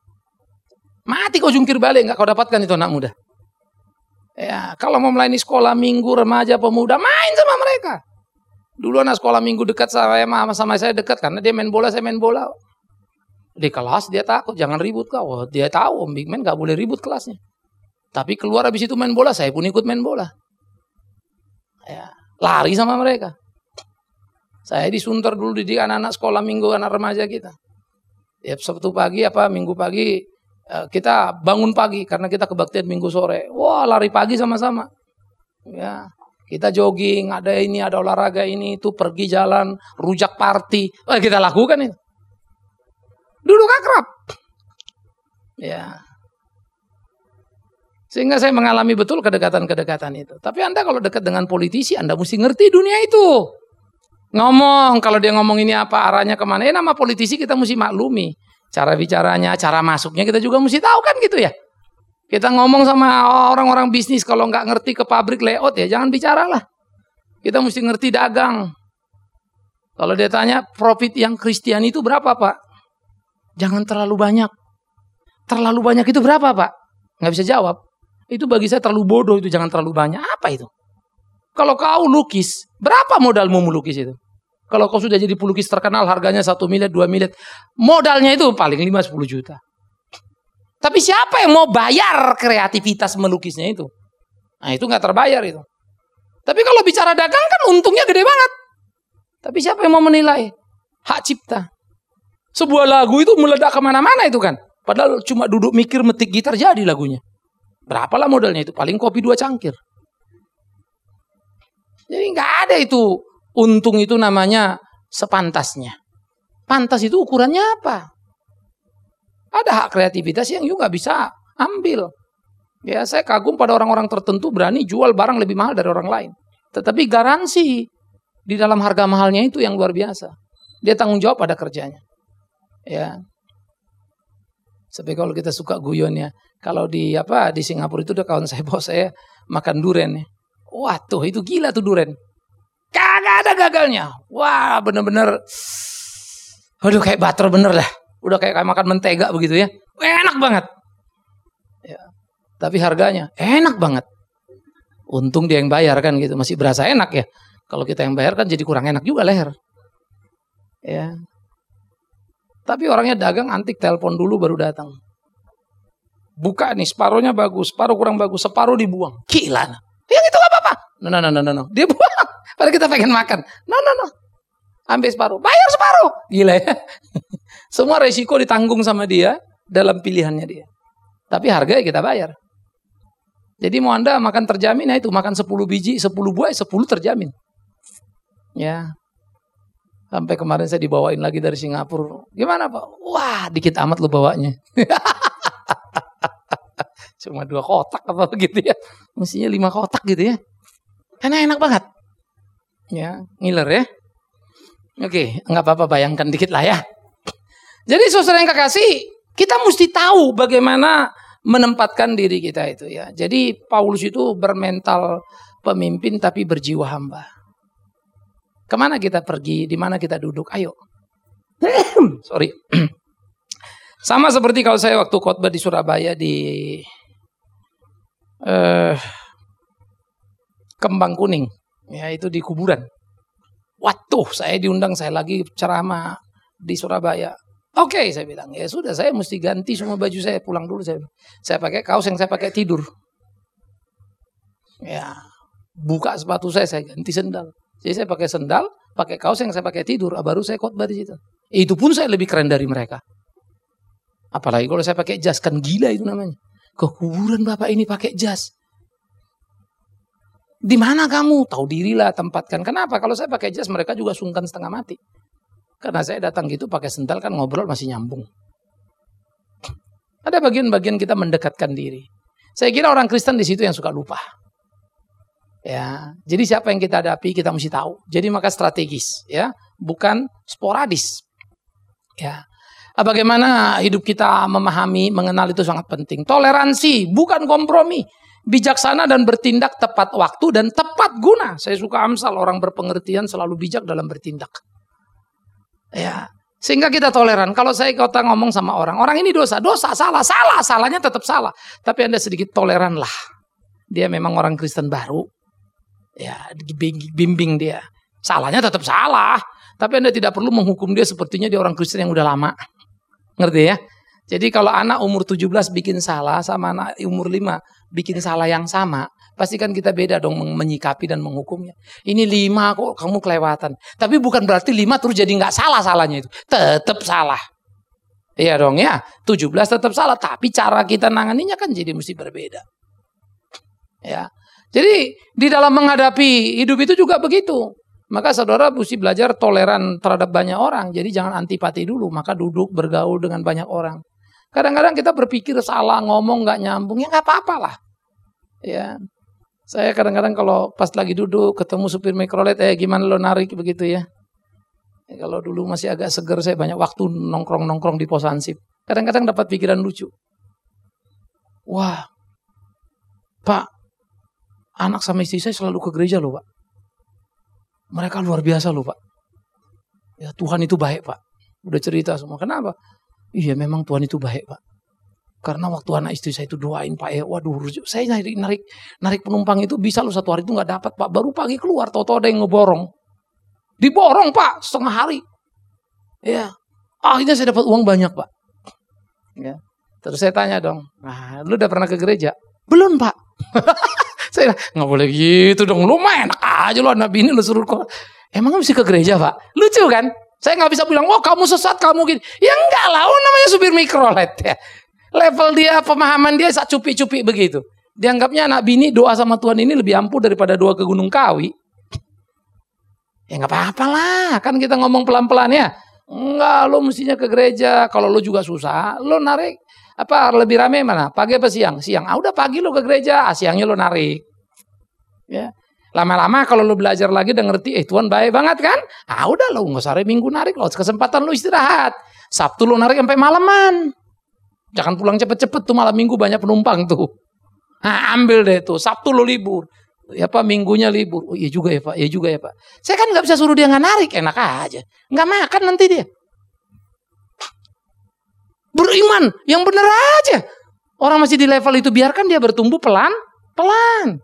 Mati kau jungkir balik, nggak kau dapatkan itu anak muda. Ya, kalau mau melayani sekolah minggu, remaja, pemuda, main sama mereka. Dulu anak sekolah minggu dekat sama, sama saya dekat karena dia main bola, saya main bola. Di kelas dia takut, jangan ribut kau. Oh, dia tahu om big man nggak boleh ribut kelasnya. Tapi keluar habis itu main bola, saya pun ikut main bola. Ya, lari sama mereka. Saya di Sunter dulu didik anak-anak sekolah minggu, anak remaja kita. Ya, Sabtu pagi apa Minggu pagi kita bangun pagi karena kita kebaktian Minggu sore. Wah, lari pagi sama-sama. Ya, kita jogging, ada ini, ada olahraga ini, itu pergi jalan, rujak party. Wah, kita lakukan itu. Duduk akrab. Ya. Sehingga saya mengalami betul kedekatan-kedekatan itu. Tapi Anda kalau dekat dengan politisi, Anda mesti ngerti dunia itu. Ngomong, kalau dia ngomong ini apa, arahnya kemana. Eh, nama politisi kita mesti maklumi. Cara bicaranya, cara masuknya kita juga mesti tahu kan gitu ya. Kita ngomong sama orang-orang bisnis, kalau nggak ngerti ke pabrik layout ya jangan bicaralah. Kita mesti ngerti dagang. Kalau dia tanya profit yang Kristen itu berapa Pak? Jangan terlalu banyak. Terlalu banyak itu berapa Pak? Nggak bisa jawab. Itu bagi saya terlalu bodoh itu, jangan terlalu banyak. Apa itu? Kalau kau lukis, berapa modalmu melukis itu? Kalau kau sudah jadi pelukis terkenal, harganya satu miliar, dua miliar. Modalnya itu paling lima sampai sepuluh juta. Tapi siapa yang mau bayar kreativitas melukisnya itu? Nah itu gak terbayar itu. Tapi kalau bicara dagang kan untungnya gede banget. Tapi siapa yang mau menilai? Hak cipta. Sebuah lagu itu meledak kemana-mana itu kan. Padahal cuma duduk mikir metik gitar jadi lagunya. Berapalah modalnya itu? Paling kopi dua cangkir. Jadi gak ada itu. Untung itu namanya sepantasnya. Pantas itu ukurannya apa? Ada hak kreativitas yang juga bisa ambil. Ya, saya kagum pada orang-orang tertentu berani jual barang lebih mahal dari orang lain. Tetapi garansi di dalam harga mahalnya itu yang luar biasa. Dia tanggung jawab pada kerjanya. Ya. Sampai kalau kita suka guyon ya, kalau di apa di Singapura itu ada kawan saya bawa saya makan durian ya. Wah tuh itu gila tuh durian. Kagak ada gagalnya. Wah bener-bener, aduh kayak butter bener lah. Udah kayak makan mentega begitu ya. Enak banget. Ya. Tapi harganya enak banget. Untung dia yang bayar kan gitu, masih berasa enak ya. Kalau kita yang bayar kan jadi kurang enak juga leher. Ya. Tapi orangnya dagang antik, telepon dulu baru datang. Buka nih, separuhnya bagus, separuh kurang bagus, separuh dibuang. Gila. Yang itu gak apa-apa. No, no, no, no, no. Dia buang. Padahal kita pengen makan. No, no, no. Ambil separuh. Bayar separuh. Gila ya. Semua resiko ditanggung sama dia dalam pilihannya dia. Tapi harganya kita bayar. Jadi mau Anda makan terjamin, ya itu makan sepuluh biji, sepuluh buah, sepuluh terjamin. Ya. Sampai kemarin saya dibawain lagi dari Singapura. Gimana Pak? Wah dikit amat lo bawanya. Cuma dua kotak apa begitu ya. Mestinya lima kotak gitu ya. Karena enak banget. Ya, ngiler ya. Oke, nggak apa-apa, bayangkan dikit lah ya. Jadi saudara yang kekasih, kita mesti tahu bagaimana menempatkan diri kita itu ya. Jadi Paulus itu bermental pemimpin tapi berjiwa hamba. Kemana kita pergi, di mana kita duduk, ayo. Sorry. Sama seperti kalau saya waktu khotbah di Surabaya di eh, Kembang Kuning, ya itu di kuburan. Waduh, saya diundang, saya lagi ceramah di Surabaya. Oke, okay, saya bilang, ya sudah, saya mesti ganti semua baju saya, pulang dulu saya. Saya pakai kaos yang saya pakai tidur. Ya, buka sepatu saya, saya ganti sendal. Jadi saya pakai sendal, pakai kaos yang saya pakai tidur, baru saya khotbah di situ. Itu pun saya lebih keren dari mereka. Apalagi kalau saya pakai jas, kan gila itu namanya. Ke kuburan Bapak ini pakai jas. Di mana kamu? Tahu dirilah, tempatkan. Kenapa? Kalau saya pakai jas, mereka juga sungkan setengah mati. Karena saya datang gitu pakai sendal kan ngobrol masih nyambung. Ada bagian-bagian kita mendekatkan diri. Saya kira orang Kristen di situ yang suka lupa. Ya, jadi siapa yang kita hadapi kita mesti tahu. Jadi maka strategis, ya, bukan sporadis. Ya, bagaimana hidup kita memahami, mengenal itu sangat penting. Toleransi, bukan kompromi. Bijaksana dan bertindak tepat waktu dan tepat guna. Saya suka Amsal, orang berpengertian selalu bijak dalam bertindak. Ya, sehingga kita toleran. Kalau saya kota ngomong sama orang, orang ini dosa, dosa, salah, salah, salahnya tetap salah. Tapi Anda sedikit toleran lah. Dia memang orang Kristen baru. Ya, bimbing dia. Salahnya tetap salah. Tapi Anda tidak perlu menghukum dia sepertinya dia orang Kristen yang udah lama. Ngerti ya? Jadi kalau anak umur tujuh belas bikin salah sama anak umur lima bikin salah yang sama, pasti kan kita beda dong menyikapi dan menghukumnya. Ini lima kok kamu kelewatan. Tapi bukan berarti lima terus jadi nggak salah salahnya itu. Tetap salah. Iya dong ya. tujuh belas tetap salah. Tapi cara kita nanganinya kan jadi mesti berbeda. Ya. Jadi di dalam menghadapi hidup itu juga begitu. Maka saudara mesti belajar toleran terhadap banyak orang. Jadi jangan antipati dulu. Maka duduk bergaul dengan banyak orang. Kadang-kadang kita berpikir salah, ngomong nggak nyambung. Ya nggak apa-apa lah. Ya. Saya kadang-kadang kalau pas lagi duduk ketemu supir mikrolet, eh gimana lo narik begitu ya. Ya kalau dulu masih agak seger, saya banyak waktu nongkrong-nongkrong di pos ansip. Kadang-kadang dapat pikiran lucu. Wah, Pak. Anak sama istri saya selalu ke gereja loh Pak. Mereka luar biasa loh Pak. Ya Tuhan itu baik Pak. Udah cerita semua. Kenapa? Iya memang Tuhan itu baik Pak. Karena waktu anak istri saya itu doain Pak ya. Waduh saya narik, narik, narik penumpang itu bisa loh satu hari itu gak dapat Pak. Baru pagi keluar tau-tau ada yang ngeborong. Diborong Pak setengah hari. Ya. Akhirnya saya dapat uang banyak Pak. Ya. Terus saya tanya dong. Nah lu udah pernah ke gereja? Belum Pak. Saya nggak boleh gitu dong, lu mah enak aja lu anak bini lu suruh kok. Emang mesti ke gereja Pak? Lucu kan? Saya nggak bisa bilang, oh kamu sesat kamu gini. Ya enggak lah, oh namanya supir mikrolet ya. Level dia, pemahaman dia sak cupi-cupi begitu. Dianggapnya anak bini doa sama Tuhan ini lebih ampuh daripada doa ke Gunung Kawi. Ya nggak apa-apa lah, kan kita ngomong pelan-pelan ya. Enggak, lu mestinya ke gereja. Kalau lu juga susah, lu narik. Apa lebih rame mana? Pagi apa siang? Siang. Ah udah pagi lo ke gereja, ah, siangnya lo narik. Ya. Lama-lama kalau lu belajar lagi udah ngerti, eh Tuhan baik banget kan? Ah udah lu nggak usah hari Minggu narik, lo kesempatan lu istirahat. Sabtu lu narik sampai malaman. Jangan pulang cepet-cepet tuh, malam Minggu banyak penumpang tuh. Nah ambil deh tuh, Sabtu lu libur. Ya Pak, Minggunya libur. Oh iya juga ya Pak, iya juga ya Pak. Saya kan nggak bisa suruh dia nggak narik, enak aja. Nggak makan nanti dia. Beriman, yang bener aja. Orang masih di level itu, biarkan dia bertumbuh pelan-pelan.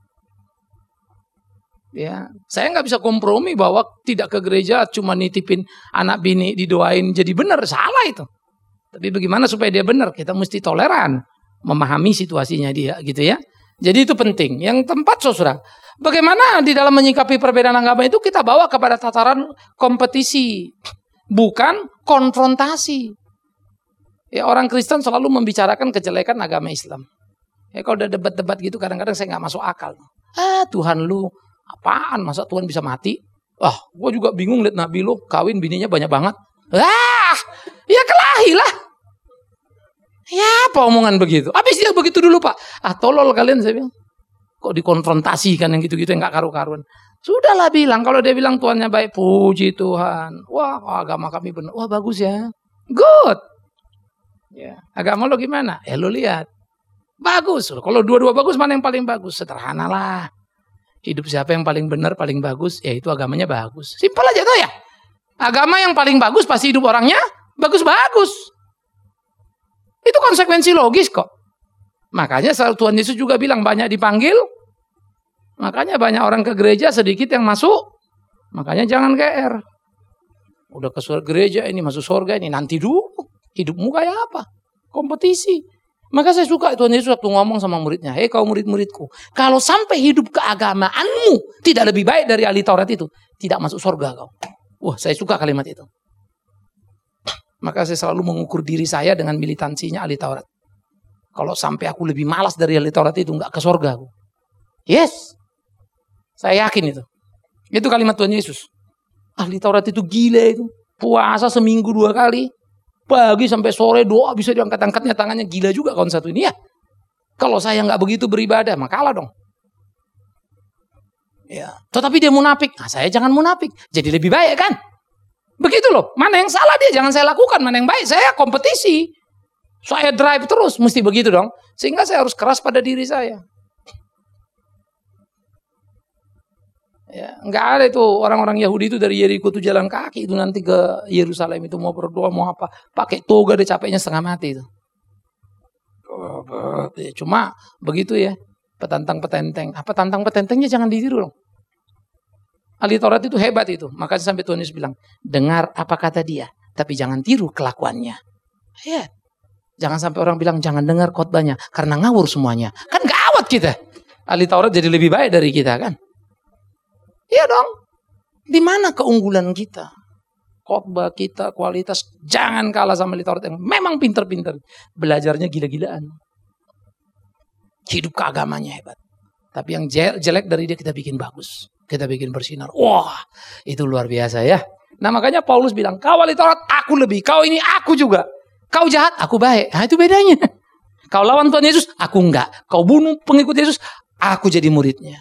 Ya, saya nggak bisa kompromi bahwa tidak ke gereja cuma nitipin anak bini didoain jadi benar, salah itu. Tapi bagaimana supaya dia benar? Kita mesti toleran, memahami situasinya dia, gitu ya. Jadi itu penting. Yang keempat, saudara, bagaimana di dalam menyikapi perbedaan agama itu kita bawa kepada tataran kompetisi, bukan konfrontasi. Ya, orang Kristen selalu membicarakan kejelekan agama Islam. Ya, kalau udah debat-debat gitu kadang-kadang saya nggak masuk akal. Ah, Tuhan lu apaan? Masa Tuhan bisa mati? Ah, gue juga bingung liat Nabi lu kawin bininya banyak banget. Ah, ya kelahi lah. Ya apa omongan begitu? Habis dia begitu dulu Pak. Ah tolol kalian, saya bilang. Kok dikonfrontasikan yang gitu-gitu yang gak karu-karuan. Sudahlah bilang, kalau dia bilang Tuhannya baik, puji Tuhan. Wah agama kami benar. Wah bagus ya. Good. Ya, agama lo gimana? Ya lo lihat. Bagus. Kalau dua-dua bagus, mana yang paling bagus? Sederhana lah. Hidup siapa yang paling benar, paling bagus, ya itu agamanya bagus. Simpel aja tuh ya. Agama yang paling bagus pasti hidup orangnya bagus-bagus. Itu konsekuensi logis kok. Makanya Tuhan Yesus juga bilang banyak dipanggil. Makanya banyak orang ke gereja, sedikit yang masuk. Makanya jangan G R. Udah ke surga gereja ini, masuk surga ini, nanti dulu. Hidupmu kayak apa? Kompetisi. Maka saya suka Tuhan Yesus waktu ngomong sama muridnya, hei kau murid-muridku, kalau sampai hidup keagamaanmu tidak lebih baik dari ahli Taurat itu, tidak masuk surga kau. Wah, saya suka kalimat itu. Maka saya selalu mengukur diri saya dengan militansinya ahli Taurat. Kalau sampai aku lebih malas dari ahli Taurat itu, nggak ke surga aku. Yes, saya yakin itu. Itu kalimat Tuhan Yesus. Ahli Taurat itu gila itu, puasa seminggu dua kali. Pagi sampai sore doa bisa diangkat-angkatnya tangannya, gila juga kawan satu ini ya. Kalau saya nggak begitu beribadah, maka kalah dong. Ya, tetapi dia munafik. Nah, saya jangan munafik. Jadi lebih baik kan? Begitu loh. Mana yang salah dia jangan saya lakukan, mana yang baik saya kompetisi. Saya drive terus, mesti begitu dong. Sehingga saya harus keras pada diri saya. Ya, nggak ada itu orang-orang Yahudi itu dari Yeriko tuh jalan kaki itu nanti ke Yerusalem itu mau berdoa mau apa pakai toga deh capeknya setengah mati itu. Cuma begitu ya petantang petenteng. Apa tantang petentengnya jangan ditiru dong. Ahli Taurat itu hebat itu. Makanya sampai Tuhan Yesus bilang dengar apa kata dia, tapi jangan tiru kelakuannya. Ya, jangan sampai orang bilang jangan dengar khotbahnya karena ngawur semuanya. Kan gawat kita. Ahli Taurat jadi lebih baik dari kita kan. Iya dong. Di mana keunggulan kita? Khotbah kita, kualitas jangan kalah sama ahli Taurat yang memang pinter-pinter. Belajarnya gila-gilaan. Hidup keagamanya hebat. Tapi yang jelek dari dia kita bikin bagus. Kita bikin bersinar. Wah, itu luar biasa ya. Nah makanya Paulus bilang, kau ahli Taurat, aku lebih. Kau ini aku juga. Kau jahat, aku baik. Nah itu bedanya. Kau lawan Tuhan Yesus, aku enggak. Kau bunuh pengikut Yesus, aku jadi muridnya.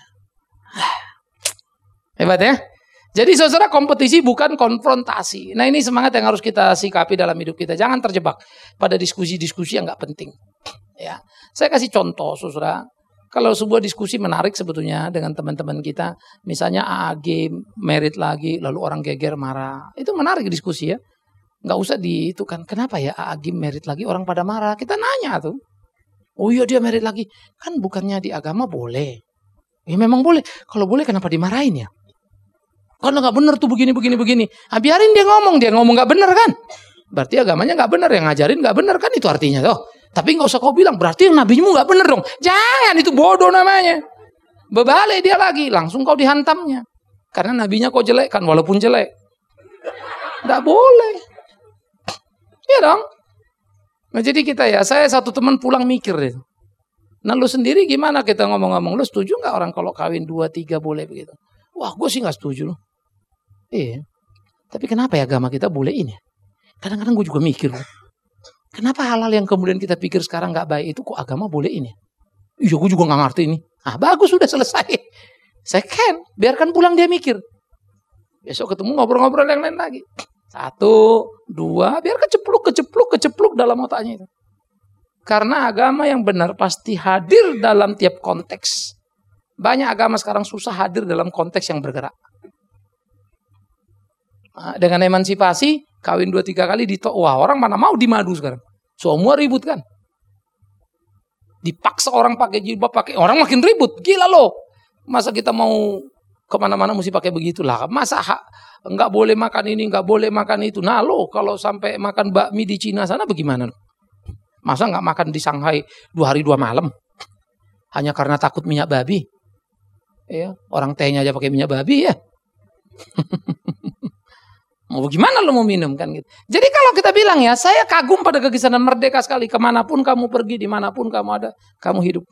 Hebat ya. Jadi saudara, kompetisi bukan konfrontasi. Nah ini semangat yang harus kita sikapi dalam hidup kita. Jangan terjebak pada diskusi-diskusi yang gak penting. Ya, saya kasih contoh saudara. Kalau sebuah diskusi menarik sebetulnya dengan teman-teman kita. Misalnya A A G merit lagi, lalu orang geger marah. Itu menarik diskusi ya. Gak usah di itu kan. Kenapa ya A A G merit lagi orang pada marah. Kita nanya tuh. Oh iya dia merit lagi. Kan bukannya di agama boleh. Ya memang boleh. Kalau boleh kenapa dimarahin ya? Karena gak benar tuh begini, begini, begini. Nah, biarin dia ngomong. Dia ngomong gak benar kan. Berarti agamanya gak benar. Yang ngajarin gak benar kan itu artinya tuh. Tapi gak usah kau bilang. Berarti yang nabimu gak benar dong. Jangan, itu bodoh namanya. Berbalik dia lagi. Langsung kau dihantamnya. Karena nabinya kau jelekkan. Walaupun jelek. Gak boleh. Iya dong. Nah jadi kita ya. Saya satu teman pulang mikir deh. Nah lu sendiri gimana kita ngomong-ngomong. Lu setuju gak orang kalau kawin dua, tiga boleh begitu. Wah gue sih gak setuju loh. Iya. Tapi kenapa ya agama kita boleh ini? Kadang-kadang gue juga mikir. Kenapa hal-hal yang kemudian kita pikir sekarang gak baik itu kok agama boleh ini? Iya gue juga gak ngerti ini. Ah bagus sudah selesai. Second, biarkan pulang dia mikir. Besok ketemu ngobrol-ngobrol yang lain lagi. Satu, dua, biar kecepluk, kecepluk, kecepluk dalam otaknya itu. Karena agama yang benar pasti hadir dalam tiap konteks. Banyak agama sekarang susah hadir dalam konteks yang bergerak. Nah, dengan emansipasi, kawin dua tiga kali ditok. Wah, orang mana mau dimadu sekarang? Semua ribut kan? Dipaksa orang pakai jilbab, pakai orang makin ribut. Gila loh. Masa kita mau kemana-mana mesti pakai begitulah. Masa ha, nggak boleh makan ini, nggak boleh makan itu. Nah lo kalau sampai makan bakmi di Cina sana bagaimana? Masa nggak makan di Shanghai dua hari dua malam? Hanya karena takut minyak babi? Ya, orang tehnya aja pakai minyak babi ya. Mau gimana lo mau minum kan gitu. Jadi kalau kita bilang ya, saya kagum pada kegiatan merdeka sekali. Kemanapun kamu pergi, dimanapun kamu ada, kamu hidup.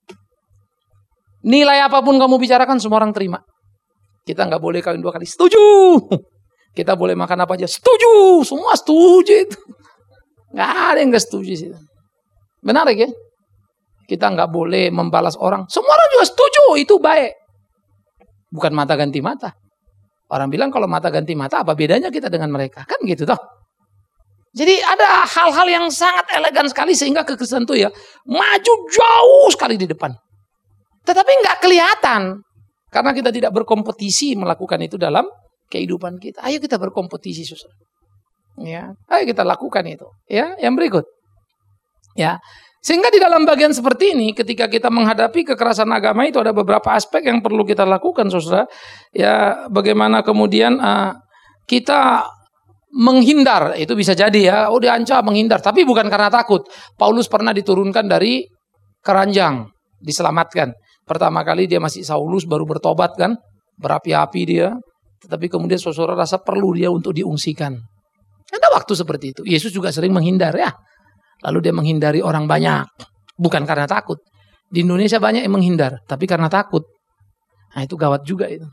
Nilai apapun kamu bicarakan, semua orang terima. Kita nggak boleh kawin dua kali, setuju. Kita boleh makan apa aja, setuju. Semua setuju itu. Nggak ada yang nggak setuju sih. Benar ya? Kita nggak boleh membalas orang. Semua orang juga setuju, itu baik. Bukan mata ganti mata. Orang bilang kalau mata ganti mata, apa bedanya kita dengan mereka? Kan gitu toh. Jadi ada hal-hal yang sangat elegan sekali sehingga kekristenan itu ya maju jauh sekali di depan. Tetapi nggak kelihatan. Karena kita tidak berkompetisi melakukan itu dalam kehidupan kita. Ayo kita berkompetisi, saudara. Ya, ayo kita lakukan itu. Ya, yang berikut. Ya, sehingga di dalam bagian seperti ini, ketika kita menghadapi kekerasan agama itu ada beberapa aspek yang perlu kita lakukan, saudara. Ya, bagaimana kemudian uh, kita menghindar, itu bisa jadi ya, oh diancam menghindar, tapi bukan karena takut. Paulus pernah diturunkan dari keranjang, diselamatkan. Pertama kali dia masih Saulus, baru bertobat kan, berapi-api dia. Tetapi kemudian saudara rasa perlu dia untuk diungsikan. Ada waktu seperti itu. Yesus juga sering menghindar ya. Lalu dia menghindari orang banyak. Bukan karena takut. Di Indonesia banyak yang menghindar, tapi karena takut. Nah itu gawat juga itu.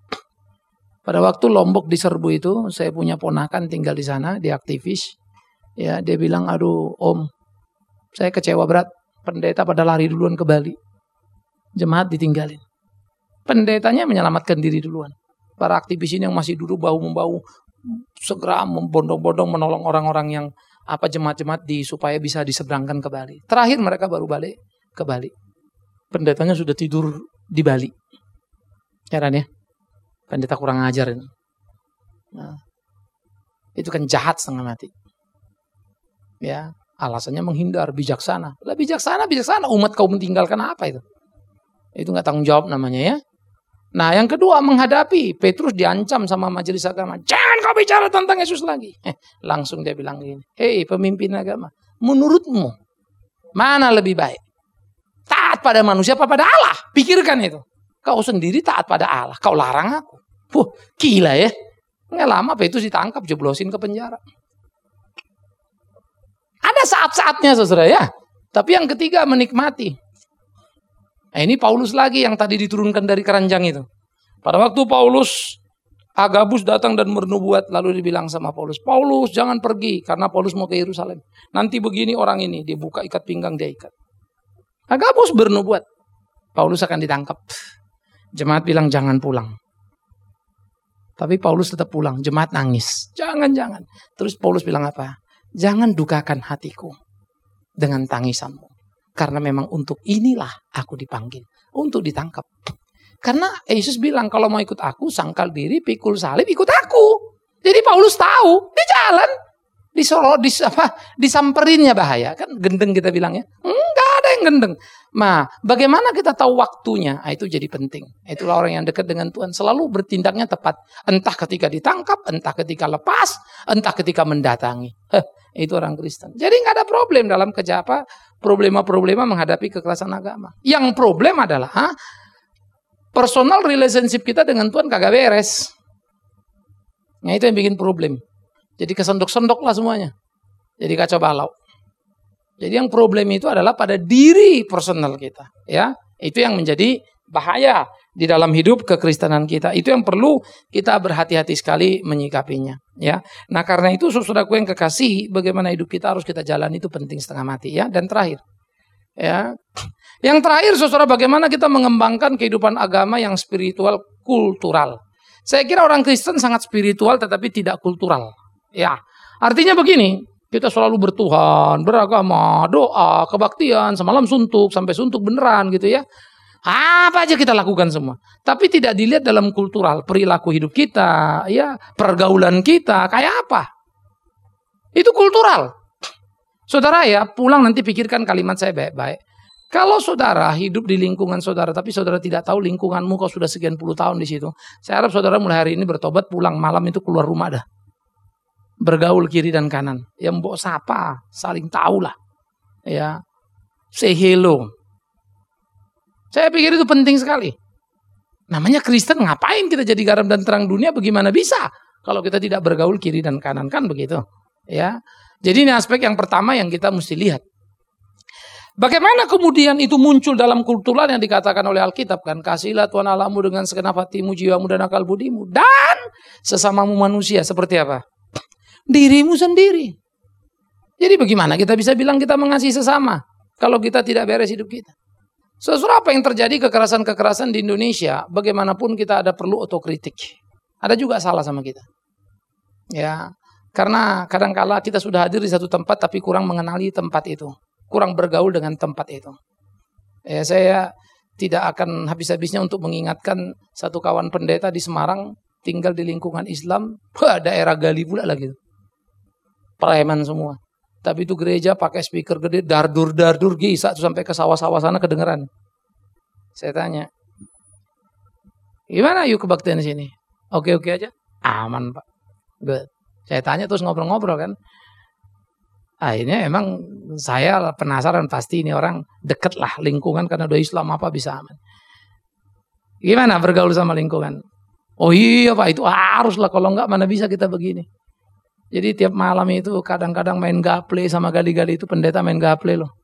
Pada waktu Lombok diserbu itu, saya punya ponakan tinggal di sana, dia aktivis. Ya, dia bilang, aduh om, saya kecewa berat. Pendeta pada lari duluan ke Bali. Jemaat ditinggalin. Pendetanya menyelamatkan diri duluan. Para aktivis ini yang masih duduk bahu-membahu segera membondong-bondong menolong orang-orang yang apa jemaat-jemaat di supaya bisa diseberangkan ke Bali. Terakhir mereka baru balik ke Bali. Pendetanya sudah tidur di Bali. Heran ya. Pendeta kurang ajar ini. Nah, itu kan jahat setengah mati. Ya, alasannya menghindar, bijaksana. Lah bijaksana, bijaksana. Umat kau meninggalkan apa itu? Itu nggak tanggung jawab namanya ya. Nah yang kedua menghadapi Petrus diancam sama majelis agama. Jangan kau bicara tentang Yesus lagi. Eh, langsung dia bilang gini. Hei pemimpin agama. Menurutmu mana lebih baik? Taat pada manusia apa pada Allah? Pikirkan itu. Kau sendiri taat pada Allah. Kau larang aku. Wah gila ya. Nggak lama Petrus ditangkap, jeblosin ke penjara. Ada saat-saatnya saudara ya. Tapi yang ketiga menikmati. Nah, ini Paulus lagi yang tadi diturunkan dari keranjang itu. Pada waktu Paulus, Agabus datang dan bernubuat, lalu dibilang sama Paulus, Paulus jangan pergi karena Paulus mau ke Yerusalem. Nanti begini orang ini, dia buka ikat pinggang, dia ikat. Agabus bernubuat, Paulus akan ditangkap. Jemaat bilang jangan pulang. Tapi Paulus tetap pulang, jemaat nangis. Jangan, jangan. Terus Paulus bilang apa? Jangan dukakan hatiku dengan tangisanmu. Karena memang untuk inilah aku dipanggil. Untuk ditangkap. Karena Yesus bilang kalau mau ikut aku, sangkal diri, pikul salib, ikut aku. Jadi Paulus tahu, dia jalan. Disoro, dis, apa, disamperinnya bahaya. Kan gendeng kita bilangnya. Enggak ada yang gendeng. Nah, bagaimana kita tahu waktunya? Nah, itu jadi penting. Itulah orang yang dekat dengan Tuhan. Selalu bertindaknya tepat. Entah ketika ditangkap, entah ketika lepas, entah ketika mendatangi. Heh, itu orang Kristen. Jadi nggak ada problem dalam kerja apa, problema-problema menghadapi kekerasan agama. Yang problem adalah ha, personal relationship kita dengan Tuhan kagak beres. Nah itu yang bikin problem. Jadi kesendok-sendok lah semuanya. Jadi kacau balau. Jadi yang problem itu adalah pada diri personal kita. Ya, itu yang menjadi bahaya di dalam hidup kekristenan kita. Itu yang perlu kita berhati-hati sekali menyikapinya. Ya, nah karena itu saudaraku yang kekasih, bagaimana hidup kita harus kita jalani itu penting setengah mati. Ya, dan terakhir, Ya. Yang terakhir, saudara, bagaimana kita mengembangkan kehidupan agama yang spiritual kultural. Saya kira orang Kristen sangat spiritual tetapi tidak kultural. Ya, artinya begini, kita selalu bertuhan, beragama, doa, kebaktian, semalam suntuk, sampai suntuk beneran gitu ya. Apa aja kita lakukan semua. Tapi tidak dilihat dalam kultural, perilaku hidup kita, ya, pergaulan kita, kayak apa. Itu kultural. Saudara ya, pulang nanti pikirkan kalimat saya baik-baik. Kalau saudara hidup di lingkungan saudara, tapi saudara tidak tahu lingkunganmu kau sudah sekian puluh tahun di situ. Saya harap saudara mulai hari ini bertobat, pulang malam itu keluar rumah dah. Bergaul kiri dan kanan. Yang mbok sapa, saling tahulah. Ya, say hello. Saya pikir itu penting sekali. Namanya Kristen, ngapain kita jadi garam dan terang dunia? Bagaimana bisa kalau kita tidak bergaul kiri dan kanan, kan begitu? Ya, jadi ini aspek yang pertama yang kita mesti lihat. Bagaimana kemudian itu muncul dalam kultural yang dikatakan oleh Alkitab kan? Kasihilah Tuhan Allahmu dengan segenap hatimu, jiwamu, dan akal budimu. Dan sesamamu manusia seperti apa? Dirimu sendiri. Jadi bagaimana kita bisa bilang kita mengasihi sesama kalau kita tidak beres hidup kita? Sesuatu apa yang terjadi kekerasan-kekerasan di Indonesia, bagaimanapun kita ada perlu otokritik. Ada juga salah sama kita. Ya, karena kadangkala kita sudah hadir di satu tempat tapi kurang mengenali tempat itu. Kurang bergaul dengan tempat itu. Ya, saya tidak akan habis-habisnya untuk mengingatkan satu kawan pendeta di Semarang tinggal di lingkungan Islam, wah, daerah Gali pula lagi. Preman semua. Tapi itu gereja pakai speaker gede, dardur-dardur gisa sampai ke sawah-sawah sana kedengeran. Saya tanya, gimana yuk kebaktian di sini? Oke-oke aja? Aman, Pak. Good. Saya tanya terus ngobrol-ngobrol kan. Akhirnya emang saya penasaran, pasti ini orang deket lah lingkungan karena udah Islam, apa bisa aman. Gimana bergaul sama lingkungan? Oh iya Pak, itu harus lah, kalau enggak mana bisa kita begini. Jadi tiap malam itu kadang-kadang main gaple sama gali-gali itu, pendeta main gaple loh.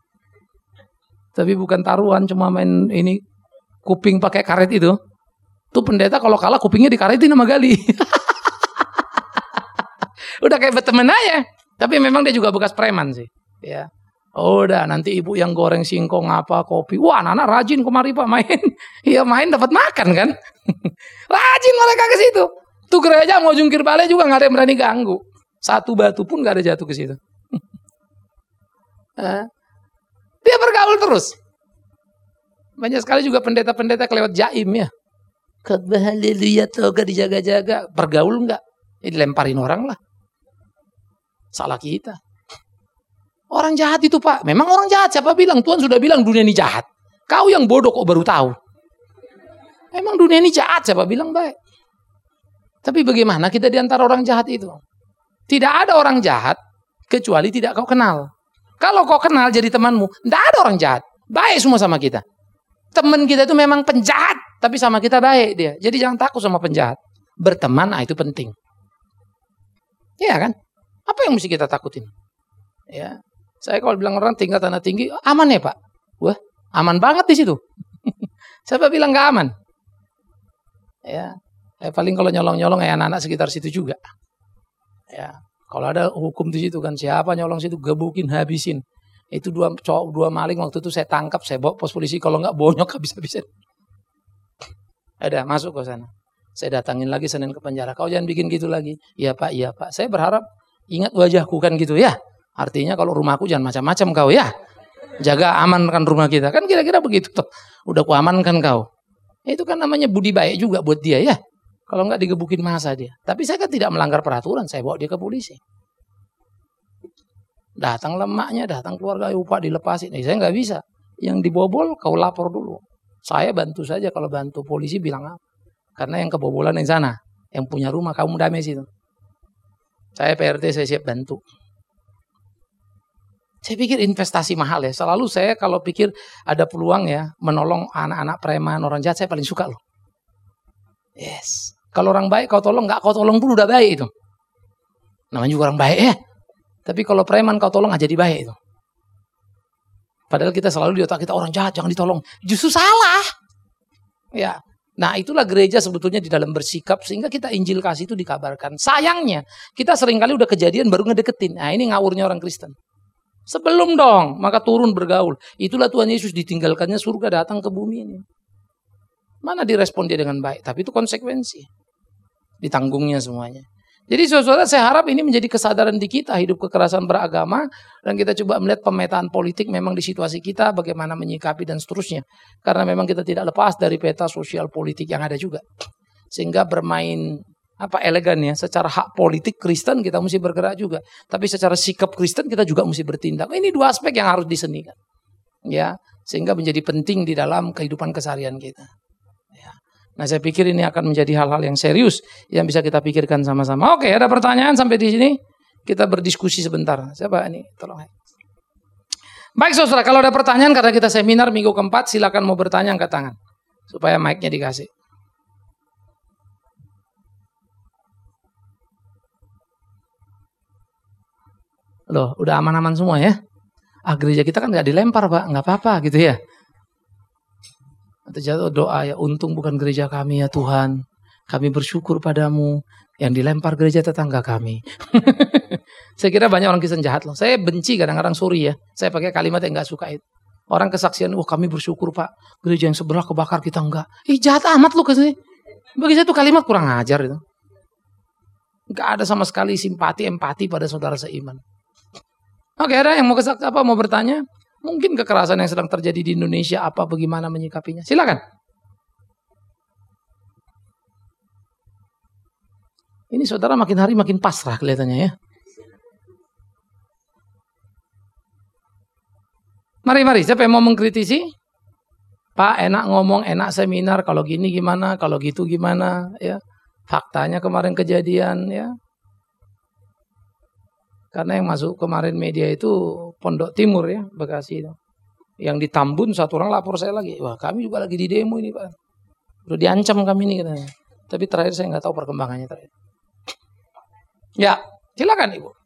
Tapi bukan taruhan, cuma main ini kuping pakai karet itu. Tuh pendeta kalau kalah kupingnya dikaretin sama gali. Udah kayak berteman aja. Tapi memang dia juga bekas preman sih, ya. Oh, udah nanti ibu yang goreng singkong apa kopi. Wah, anak-anak rajin kemari Pak main. Iya main dapat makan kan. Rajin mereka ke situ. Tuh gereja mau jungkir balik juga nggak ada yang berani ganggu. Satu batu pun nggak ada jatuh ke situ. Dia bergaul terus. Banyak sekali juga pendeta-pendeta kelewat jaim ya. Khotbah haleluya toga dijaga-jaga. Bergaul nggak? Ya dilemparin orang lah. Salah kita. Orang jahat itu Pak. Memang orang jahat. Siapa bilang? Tuhan sudah bilang dunia ini jahat. Kau yang bodoh kok baru tahu. Memang dunia ini jahat. Siapa bilang baik? Tapi bagaimana kita diantara orang jahat itu? Tidak ada orang jahat kecuali tidak kau kenal. Kalau kau kenal jadi temanmu, tidak ada orang jahat. Baik semua sama kita. Teman kita itu memang penjahat, tapi sama kita baik dia. Jadi jangan takut sama penjahat. Berteman, nah itu penting. Iya kan? Apa yang mesti kita takutin? Ya, saya kalau bilang orang tinggal tanah tinggi, aman ya Pak? Wah, aman banget di situ. Siapa bilang nggak aman? Ya, eh, paling kalau nyolong-nyolong ya anak-anak sekitar situ juga. Ya, kalau ada hukum di situ kan, siapa nyolong situ gebukin, habisin. Itu dua cowok, dua maling waktu itu saya tangkap, saya bawa pos polisi. Kalau nggak bonyok habis-habisan. Ada masuk ke sana. Saya datangin lagi Senin ke penjara. Kau jangan bikin gitu lagi. Iya Pak, iya Pak. Saya berharap ingat wajahku kan gitu ya. Artinya kalau rumahku jangan macam-macam kau ya. Jaga amankan rumah kita. Kan kira-kira begitu tuh. Udah ku amankan kau. Itu kan namanya budi baik juga buat dia ya. Kalau nggak digebukin masa dia. Tapi saya kan tidak melanggar peraturan. Saya bawa dia ke polisi. Datang lemaknya, datang keluarga upah dilepasin. Eh, saya nggak bisa. Yang dibobol kau lapor dulu. Saya bantu saja kalau bantu. Polisi bilang apa? Karena yang kebobolan yang sana. Yang punya rumah kamu damai situ. Saya P R T, saya siap bantu. Saya pikir investasi mahal ya. Selalu saya kalau pikir ada peluang ya menolong anak-anak preman, orang jahat, saya paling suka loh. Yes. Kalau orang baik kau tolong, nggak kau tolong pun udah baik itu. Namanya juga orang baik ya. Tapi kalau preman kau tolong aja jadi baik itu. Padahal kita selalu di otak kita orang jahat jangan ditolong. Justru salah. Ya. Nah itulah gereja sebetulnya di dalam bersikap sehingga kita Injil kasih itu dikabarkan. Sayangnya kita seringkali udah kejadian baru ngedeketin. Nah ini ngawurnya orang Kristen. Sebelum dong, maka turun bergaul. Itulah Tuhan Yesus ditinggalkannya surga datang ke bumi ini. Mana direspon dia dengan baik, tapi itu konsekuensi. Ditanggungnya semuanya. Jadi saudara, saya harap ini menjadi kesadaran di kita, hidup kekerasan beragama, dan kita coba melihat pemetaan politik memang di situasi kita, bagaimana menyikapi dan seterusnya. Karena memang kita tidak lepas dari peta sosial politik yang ada juga. Sehingga bermain apa elegan ya, secara hak politik Kristen kita mesti bergerak juga. Tapi secara sikap Kristen kita juga mesti bertindak. Ini dua aspek yang harus disenikan. Ya, sehingga menjadi penting di dalam kehidupan keseharian kita. Nah, saya pikir ini akan menjadi hal-hal yang serius yang bisa kita pikirkan sama-sama. Oke, ada pertanyaan sampai di sini? Kita berdiskusi sebentar. Siapa ini? Tolong. Baik, saudara, kalau ada pertanyaan karena kita seminar minggu keempat, silakan mau bertanya angkat tangan supaya mic-nya dikasih. Loh, udah aman-aman semua ya? Ah, gereja kita kan nggak dilempar, Pak, nggak apa-apa gitu ya. Atau jatuh doa ya, untung bukan gereja kami ya Tuhan. Kami bersyukur padamu. Yang dilempar gereja tetangga kami. Saya kira banyak orang Kristen jahat loh. Saya benci kadang-kadang, sorry ya. Saya pakai kalimat yang gak suka itu. Orang kesaksian, oh kami bersyukur Pak. Gereja yang sebelah kebakar kita enggak. Ih jahat amat lu kesini. Bagi saya itu kalimat kurang ajar itu. Gak ada sama sekali simpati, empati pada saudara seiman. Oke, ada yang mau kesak apa mau bertanya? Mungkin kekerasan yang sedang terjadi di Indonesia apa bagaimana menyikapinya? Silakan. Ini saudara makin hari makin pasrah kelihatannya ya. Mari mari, siapa yang mau mengkritisi? Pak, enak ngomong, enak seminar, kalau gini gimana, kalau gitu gimana, ya. Faktanya kemarin kejadian ya. Karena yang masuk kemarin media itu Pondok Timur ya, Bekasi itu. Yang di Tambun satu orang lapor saya lagi. Wah kami juga lagi di demo ini Pak. Udah diancam kami ini katanya. Tapi terakhir saya nggak tahu perkembangannya terakhir. Ya, silakan Ibu.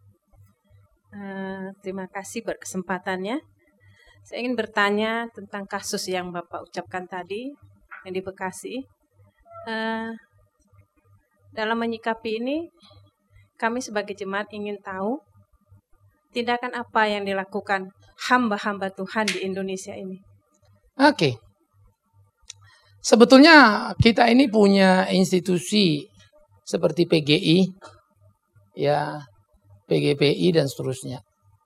Uh, terima kasih berkesempatannya. Saya ingin bertanya tentang kasus yang Bapak ucapkan tadi yang di Bekasi. Uh, dalam menyikapi ini, kami sebagai jemaat ingin tahu tindakan apa yang dilakukan hamba-hamba Tuhan di Indonesia ini. Oke. Sebetulnya kita ini punya institusi seperti P G I, ya, P G P I dan seterusnya.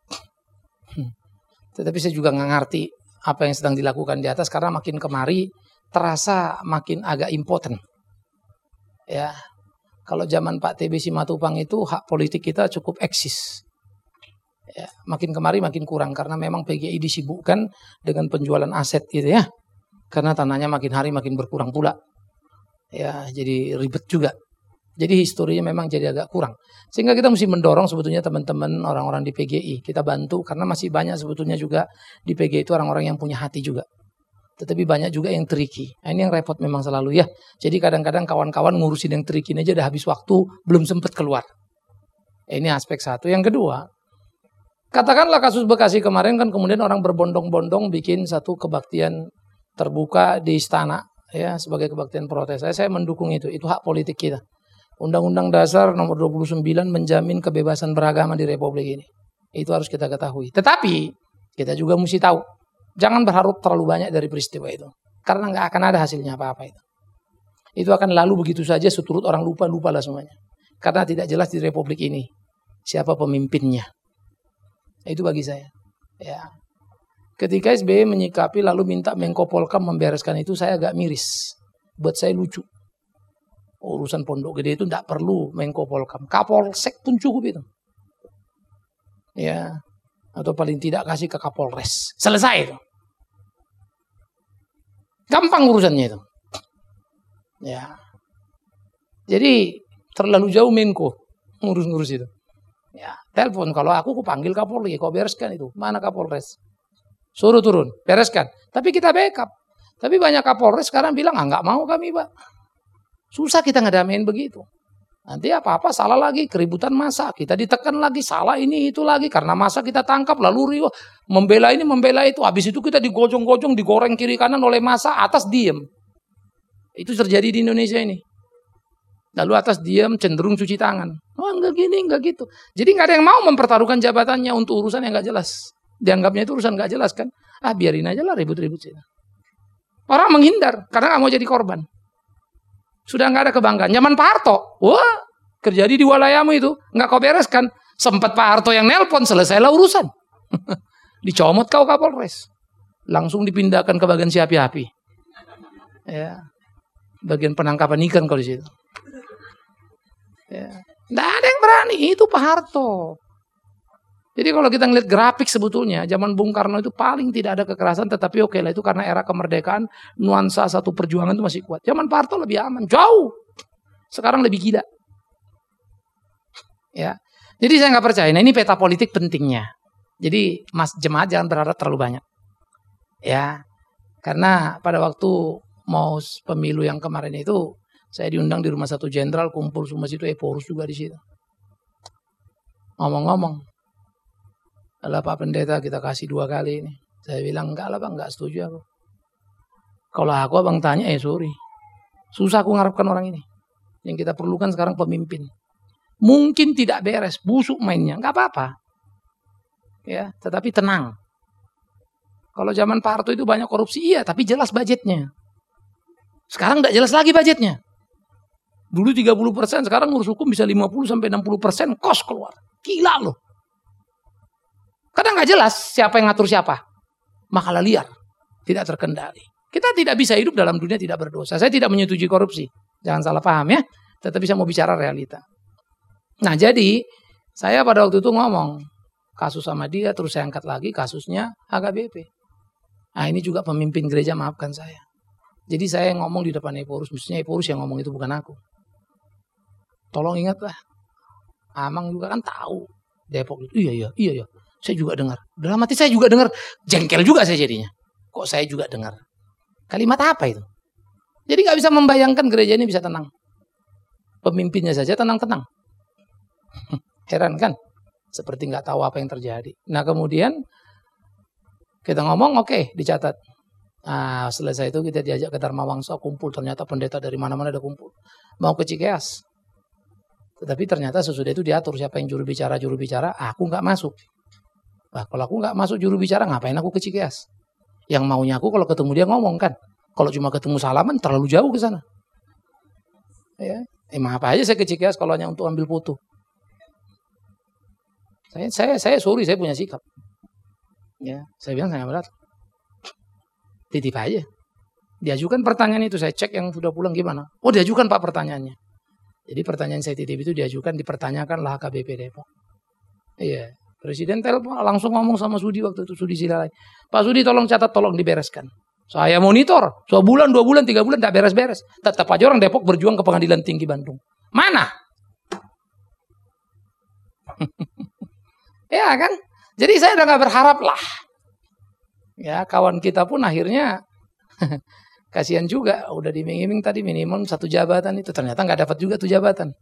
Tetapi saya juga nggak ngerti apa yang sedang dilakukan di atas karena makin kemari terasa makin agak impoten. Ya. Kalau zaman Pak T B Simatupang itu hak politik kita cukup eksis. Ya, makin kemari makin kurang karena memang P G I disibukkan dengan penjualan aset gitu ya. Karena tanahnya makin hari makin berkurang pula. Ya, jadi ribet juga. Jadi historinya memang jadi agak kurang. Sehingga kita mesti mendorong sebetulnya teman-teman orang-orang di P G I. Kita bantu karena masih banyak sebetulnya juga di P G I itu orang-orang yang punya hati juga. Tetapi banyak juga yang tricky. Nah, ini yang repot memang selalu ya. Jadi kadang-kadang kawan-kawan ngurusin yang tricky aja udah habis waktu, belum sempat keluar. Ini aspek satu. Yang kedua, katakanlah kasus Bekasi kemarin kan kemudian orang berbondong-bondong bikin satu kebaktian terbuka di istana ya sebagai kebaktian protes. Saya, saya mendukung itu. Itu hak politik kita. Undang-Undang Dasar nomor dua puluh sembilan menjamin kebebasan beragama di Republik ini. Itu harus kita ketahui. Tetapi kita juga mesti tahu. Jangan berharap terlalu banyak dari peristiwa itu. Karena nggak akan ada hasilnya apa-apa itu. Itu akan lalu begitu saja seturut orang lupa-lupa lah semuanya. Karena tidak jelas di Republik ini. Siapa pemimpinnya. Itu bagi saya. Ya. Ketika S B Y menyikapi lalu minta Menko Polkam membereskan itu saya agak miris. Buat saya lucu. Urusan Pondok Gede itu tidak perlu Menko Polkam. Kapolsek pun cukup itu. Ya. Atau paling tidak kasih ke Kapolres. Selesai itu. Gampang urusannya itu. Ya. Jadi terlalu jauh Menko ngurus-ngurus itu. Ya, telepon kalau aku aku panggil Kapolri, kau bereskan itu. Mana Kapolres? Suruh turun, bereskan. Tapi kita backup. Tapi banyak Kapolres sekarang bilang, ah nggak mau kami Pak. Susah kita ngedamain begitu. Nanti apa-apa salah lagi, keributan massa. Kita ditekan lagi, salah ini itu lagi. Karena massa kita tangkap, lalu riuh. Membela ini, membela itu. Habis itu kita digojong-gojong, digoreng kiri kanan oleh massa, atas diem. Itu terjadi di Indonesia ini. Lalu atas diem, cenderung cuci tangan. Oh, enggak gini, enggak gitu. Jadi nggak ada yang mau mempertaruhkan jabatannya untuk urusan yang nggak jelas. Dianggapnya itu urusan nggak jelas kan. Ah, biarin aja lah ribut-ribut sih. Orang menghindar karena nggak mau jadi korban. Sudah nggak ada kebanggaan. Zaman Pak Harto, wah, terjadi di walayamu itu nggak kau bereskan. Sempat Pak Harto yang nelpon, selesailah urusan. Dicomot kau Kapolres. Langsung dipindahkan ke bagian si api-api. Ya. Bagian penangkapan ikan kalau di situ. Ya. Nggak ada yang berani, itu Pak Harto. Jadi kalau kita ngeliat grafik sebetulnya, zaman Bung Karno itu paling tidak ada kekerasan, tetapi oke lah itu karena era kemerdekaan, nuansa satu perjuangan itu masih kuat. Zaman Pak Harto lebih aman, jauh. Sekarang lebih gila. Ya. Jadi saya nggak percaya. Nah ini peta politik pentingnya. Jadi mas jemaat jangan berharap terlalu banyak. Ya, karena pada waktu mau pemilu yang kemarin itu, saya diundang di rumah satu jenderal, kumpul semua situ, Eporus juga di situ. Ngomong-ngomong, ala Pak Pendeta kita kasih dua kali ini. Saya bilang enggak lah Pak, enggak setuju aku. Kalau aku abang tanya, eh sorry. Susah aku ngarepkan orang ini. Yang kita perlukan sekarang pemimpin. Mungkin tidak beres, busuk mainnya, enggak apa-apa. Ya, tetapi tenang. Kalau zaman Pak Harto itu banyak korupsi, iya, tapi jelas budgetnya. Sekarang enggak jelas lagi budgetnya. Dulu tiga puluh persen, sekarang ngurus hukum bisa lima puluh sampai enam puluh persen kos keluar. Gila loh. Kadang nggak jelas siapa yang ngatur siapa. Makalah liar. Tidak terkendali. Kita tidak bisa hidup dalam dunia tidak berdosa. Saya tidak menyetujui korupsi. Jangan salah paham ya. Tetapi saya mau bicara realita. Nah jadi, saya pada waktu itu ngomong. Kasus sama dia, terus saya angkat lagi kasusnya H K B P. Nah ini juga pemimpin gereja, maafkan saya. Jadi saya ngomong di depan Eporus. Mestinya Eporus yang ngomong itu, bukan aku. Tolong ingatlah. Amang juga kan tahu Depok itu. Iya, iya, iya, iya. Saya juga dengar. Dalam hati saya juga dengar. Jengkel juga saya jadinya. Kok saya juga dengar? Kalimat apa itu? Jadi gak bisa membayangkan gereja ini bisa tenang. Pemimpinnya saja tenang-tenang. Heran kan? Seperti gak tahu apa yang terjadi. Nah kemudian kita ngomong, oke, okay, dicatat. Nah selesai itu kita diajak ke Dharma Wangsa, kumpul. Ternyata pendeta dari mana-mana ada kumpul. Mau ke Cikeas. Tetapi ternyata sesudah itu diatur siapa yang juru bicara, juru bicara, aku nggak masuk. Nah, kalau aku nggak masuk juru bicara, ngapain aku ke Cikeas? Yang maunya aku kalau ketemu dia ngomong kan. Kalau cuma ketemu salaman, terlalu jauh ke sana. Ya, emang apa aja saya ke Cikeas kalau hanya untuk ambil foto. Saya, saya, saya sorry, saya punya sikap. Ya, saya bilang saya berat. Titip aja. Diajukan pertanyaan itu, saya cek yang sudah pulang gimana. Oh, diajukan Pak pertanyaannya. Jadi pertanyaan saya titip itu diajukan, dipertanyakanlah H K B P Depok. Iya, Presiden telepon langsung ngomong sama Sudi waktu itu, Sudi Silalai. Pak Sudi tolong catat, tolong dibereskan. Saya monitor, sebulan, dua bulan, tiga bulan tak beres-beres. Tetap aja orang Depok berjuang ke Pengadilan Tinggi Bandung. Mana? Ya kan? Jadi saya udah gak berharap lah. Ya kawan kita pun akhirnya kasihan juga, udah diming-iming tadi minimum satu jabatan itu, ternyata nggak dapat juga tuh jabatan.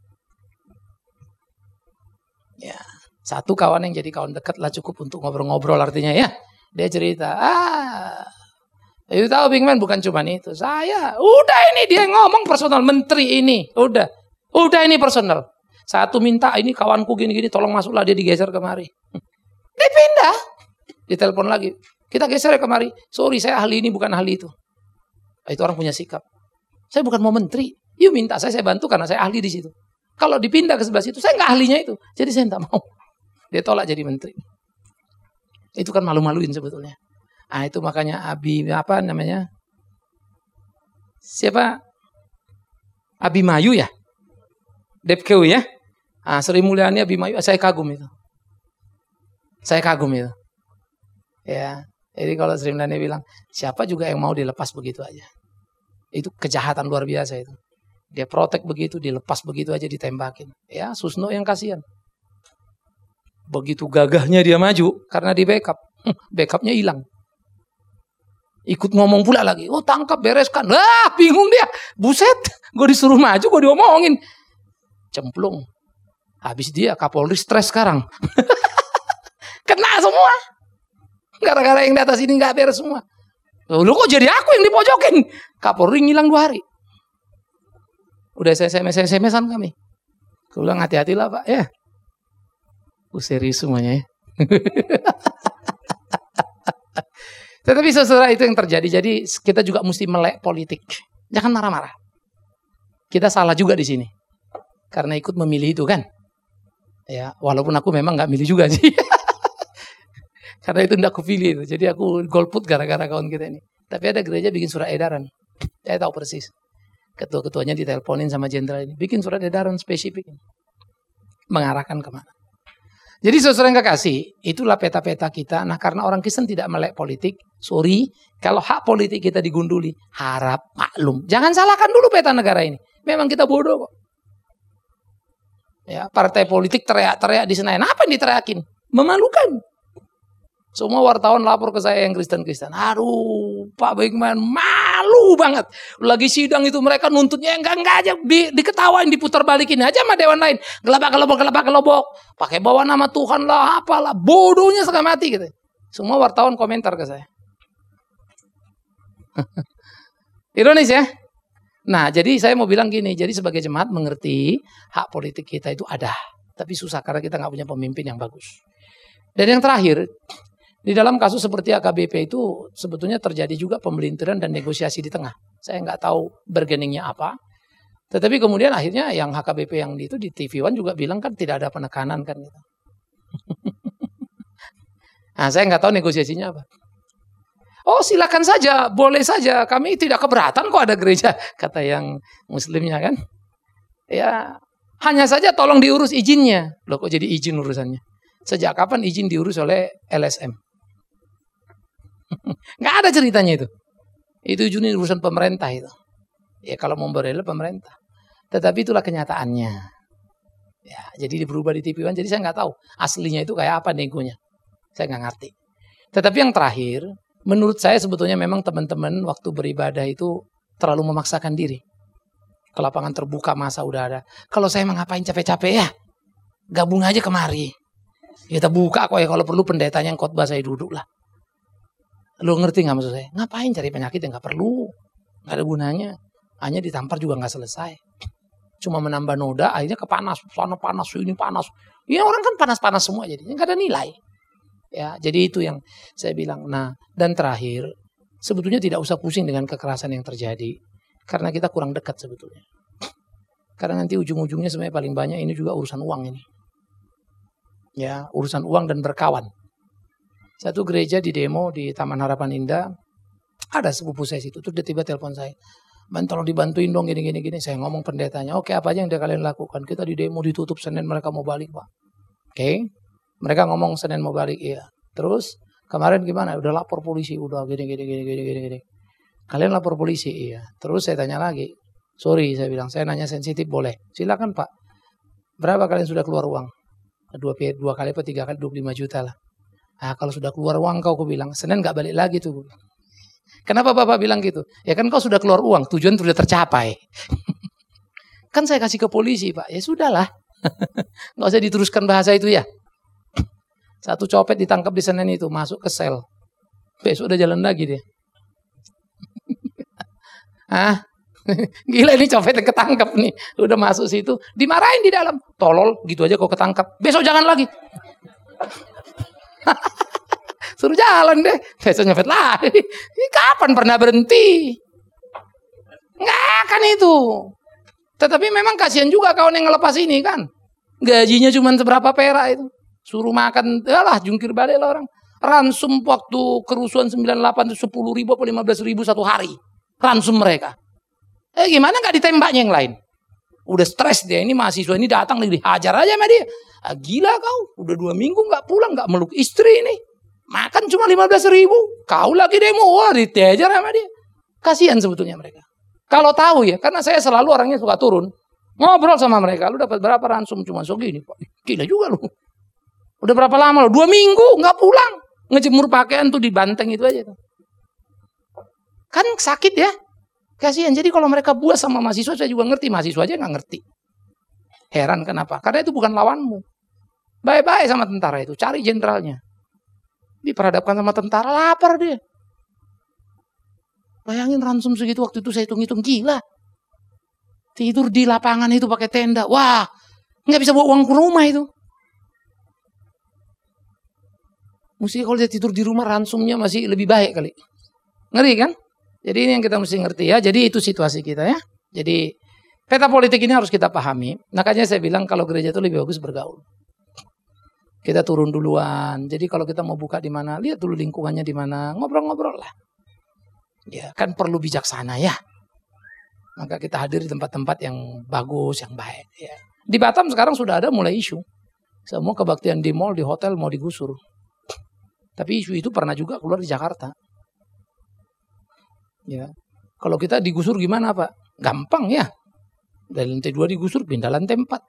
Ya, satu kawan yang jadi kawan dekat lah cukup untuk ngobrol-ngobrol artinya ya. Dia cerita, ah, you tahu Big Man bukan cuma itu, saya, udah ini dia ngomong personal menteri ini, udah, udah ini personal. Satu minta ini kawanku gini-gini, tolong masuklah, dia digeser kemari. Dipindah, ditelepon lagi, kita geser kemari. Sorry saya ahli ini bukan ahli itu. Itu orang punya sikap. Saya bukan mau menteri. You minta saya, saya bantu karena saya ahli di situ. Kalau dipindah ke sebelah situ, saya nggak ahlinya itu. Jadi saya nggak mau. Dia tolak jadi menteri. Itu kan malu-maluin sebetulnya. Ah itu makanya Abi apa namanya? Siapa? Abimayu ya? Depkeu ya? Ah Sri Mulyani Abimayu, saya kagum itu. Saya kagum itu. Ya. Jadi kalau Sri Mulyani bilang, siapa juga yang mau dilepas begitu aja. Itu kejahatan luar biasa itu. Dia protek begitu, dilepas begitu aja ditembakin. Ya, Susno yang kasihan. Begitu gagahnya dia maju karena di backup. Backupnya hilang. Ikut ngomong pula lagi. Oh tangkap, bereskan. Wah bingung dia. Buset, gue disuruh maju, gue diomongin. Cemplung. Habis dia Kapolri stres sekarang. Kena semua. Gara-gara yang di atas ini gak beres semua. Lu kok jadi aku yang dipojokin? Kapolri ngilang dua hari. Udah saya S M S-S M S-an kami. Aku bilang hati-hatilah Pak ya. Uh, serius semuanya ya. Tetapi saudara itu yang terjadi. Jadi kita juga mesti melek politik. Jangan marah-marah. Kita salah juga di sini. Karena ikut memilih itu kan. Ya, walaupun aku memang nggak milih juga sih. Karena itu tidak aku pilih itu. Jadi aku golput gara-gara kawan kita ini. Tapi ada gereja bikin surat edaran. Saya tahu persis. Ketua-ketuanya diteleponin sama jenderal ini. Bikin surat edaran spesifik. Mengarahkan kemana. Jadi saudara yang kekasih, itulah peta-peta kita. Nah karena orang Kristen tidak melek politik, sorry, kalau hak politik kita digunduli, harap maklum. Jangan salahkan dulu peta negara ini. Memang kita bodoh kok. Ya, partai politik teriak-teriak di Senayan. Apa yang diteriakin? Memalukan. Semua wartawan lapor ke saya yang Kristen-Kristen. Aduh, Pak Baikman malu banget. Lagi sidang itu mereka nuntutnya enggak-enggak aja. Di, diketawain, diputar balikin aja sama dewan lain. Gelabak-gelobok, gelabak-gelobok. Pakai bawa nama Tuhan lah, apalah. Bodohnya setengah mati gitu. Semua wartawan komentar ke saya. Ironis ya. Nah, jadi saya mau bilang gini. Jadi sebagai jemaat mengerti hak politik kita itu ada. Tapi susah karena kita nggak punya pemimpin yang bagus. Dan yang terakhir, di dalam kasus seperti A K B P itu sebetulnya terjadi juga pembelintiran dan negosiasi di tengah. Saya nggak tahu bergeningnya apa. Tetapi kemudian akhirnya yang H K B P yang itu di T V One juga bilang kan tidak ada penekanan kan gitu. Nah saya nggak tahu negosiasinya apa. Oh silakan saja, boleh saja. Kami tidak keberatan kok ada gereja, kata yang muslimnya kan. Ya hanya saja tolong diurus izinnya. Loh kok jadi izin urusannya? Sejak kapan izin diurus oleh L S M? Nggak ada ceritanya itu. Itu izin urusan pemerintah itu. Ya kalau mau berela pemerintah. Tetapi itulah kenyataannya. Ya, jadi berubah di T V One. Jadi saya nggak tahu aslinya itu kayak apa negonya. Saya nggak ngerti. Tetapi yang terakhir, menurut saya sebetulnya memang teman-teman waktu beribadah itu terlalu memaksakan diri. Ke lapangan terbuka masa udah ada. Kalau saya mau ngapain capek-capek ya? Gabung aja kemari. Kita buka kok ya kalau perlu pendetanya yang khotbah saya duduk lah. Lu ngerti gak maksud saya? Ngapain cari penyakit yang gak perlu? Gak ada gunanya. Hanya ditampar juga gak selesai. Cuma menambah noda, akhirnya kepanas. Sana panas, ini panas. Ya orang kan panas-panas semua jadinya. Gak ada nilai. Ya, jadi itu yang saya bilang. Nah, dan terakhir, sebetulnya tidak usah pusing dengan kekerasan yang terjadi. Karena kita kurang dekat sebetulnya. Karena nanti ujung-ujungnya sebenarnya paling banyak ini juga urusan uang ini. Ya, urusan uang dan berkawan. Satu gereja di demo di Taman Harapan Indah, ada sepupu saya situ, terus dia tiba telepon saya, "Man, tolong dibantuin dong gini gini gini." Saya ngomong pendetanya, "Oke, apa aja yang dia kalian lakukan? Kita di demo ditutup Senin, mereka mau balik, Pak." Oke, mereka ngomong Senin mau balik, iya. Terus kemarin gimana? Udah lapor polisi, udah gini gini gini gini gini gini. Kalian lapor polisi, iya. Terus saya tanya lagi, sorry saya bilang, saya nanya sensitif boleh? Silakan Pak. Berapa kalian sudah keluar uang? Dua, dua kali apa tiga kali dua puluh lima juta lah. Nah kalau sudah keluar uang kau, aku bilang Senin gak balik lagi tuh. Kenapa Bapak bilang gitu? Ya kan kau sudah keluar uang, tujuan sudah tercapai. Kan saya kasih ke polisi Pak. Ya sudahlah. Gak usah diteruskan bahasa itu ya. Satu copet ditangkap di Senin itu, masuk ke sel. Besok udah jalan lagi dia. Ah, gila ini copet yang ketangkap nih. Udah masuk situ, dimarahin di dalam. Tolol, gitu aja kau ketangkap. Besok jangan lagi. Suruh jalan deh. Besok nyopet lagi. Ini kapan pernah berhenti? Nggak akan itu. Tetapi memang kasihan juga kawan yang ngelepas ini kan. Gajinya cuma seberapa perak itu. Suruh makan, yalah jungkir balik lah orang. Ransum waktu kerusuhan sembilan puluh delapan itu sepuluh ribu atau lima belas ribu satu hari. Ransum mereka. Eh gimana gak ditembaknya yang lain? Udah stres dia, ini mahasiswa ini datang lagi dihajar aja sama dia. Ah, gila kau, udah dua minggu gak pulang, gak meluk istri ini. Makan cuma lima belas ribu. Kau lagi demo, wah dihajar sama dia. Kasihan sebetulnya mereka. Kalau tahu ya, karena saya selalu orangnya suka turun. Ngobrol sama mereka, lu dapat berapa ransum? Cuma segini. Gila juga lu. Udah berapa lama lu? Dua minggu gak pulang. Ngejemur pakaian tuh di banteng itu aja tuh. Kan sakit ya. Kasihan. Jadi kalau mereka buas sama mahasiswa, saya juga ngerti. Mahasiswa aja nggak ngerti. Heran kenapa? Karena itu bukan lawanmu. Baik-baik sama tentara itu. Cari jenderalnya. Diperhadapkan sama tentara, lapar dia. Bayangin ransum segitu waktu itu saya hitung-hitung. Gila. Tidur di lapangan itu pakai tenda. Wah. Nggak bisa bawa uang ke rumah itu. Mesti kalau dia tidur di rumah ransumnya masih lebih baik kali. Ngeri kan? Jadi ini yang kita mesti ngerti ya. Jadi itu situasi kita ya. Jadi peta politik ini harus kita pahami. Makanya saya bilang kalau gereja itu lebih bagus bergaul. Kita turun duluan. Jadi kalau kita mau buka di mana, lihat dulu lingkungannya di mana, ngobrol-ngobrol lah. Ya kan perlu bijaksana ya. Maka kita hadir di tempat-tempat yang bagus, yang baik. Ya. Di Batam sekarang sudah ada mulai isu. Semua kebaktian di mall, di hotel mau digusur. Tapi isu itu pernah juga keluar di Jakarta. Ya, kalau kita digusur gimana Pak? Gampang ya. Dari lantai dua digusur, pindah lantai empat.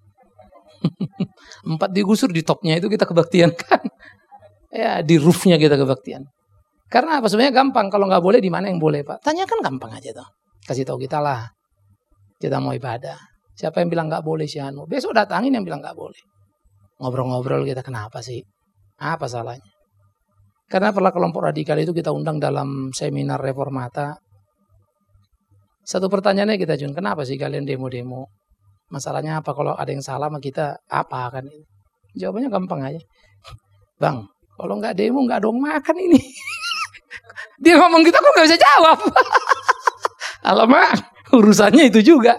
Empat digusur, di topnya itu kita kebaktian kan. Ya, di roofnya kita kebaktian. Karena apa? Sebenarnya gampang. Kalau nggak boleh di mana yang boleh Pak? Tanyakan gampang aja tuh. Kasih tahu kita lah. Kita mau ibadah. Siapa yang bilang nggak boleh sih Anu? Besok datangin yang bilang nggak boleh. Ngobrol-ngobrol kita, kenapa sih? Apa salahnya? Karena pernah kelompok radikal itu kita undang dalam seminar reformata. Satu pertanyaannya kita Jun, kenapa sih kalian demo-demo? Masalahnya apa? Kalau ada yang salah sama kita, apa kan? Jawabannya gampang aja. Bang, kalau nggak demo nggak dong makan ini. Dia ngomong kita kok nggak bisa jawab. Alamak, urusannya itu juga.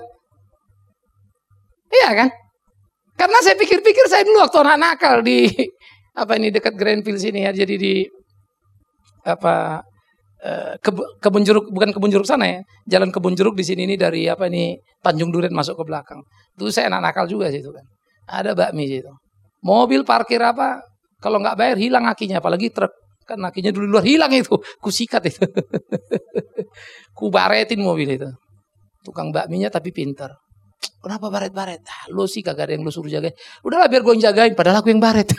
Iya kan? Karena saya pikir-pikir saya dulu waktu anak nakal di apa ini dekat Grandville sini ya, jadi di apa ke, kebun jeruk, bukan kebun jeruk sana ya, jalan kebun jeruk di sini ini dari apa ini Tanjung Duren masuk ke belakang. Itu saya anak nakal juga situ kan. Ada bakmi situ. Mobil parkir apa kalau nggak bayar hilang akinya, apalagi truk kan akinya dulu luar hilang itu, kusikat itu. Kubaretin mobil itu. Tukang bakminya tapi pintar. Kenapa baret-baret? Ah, lu sih kagak ada yang lu suruh jagain. Udahlah biar gue yang jagain, padahal aku yang baret.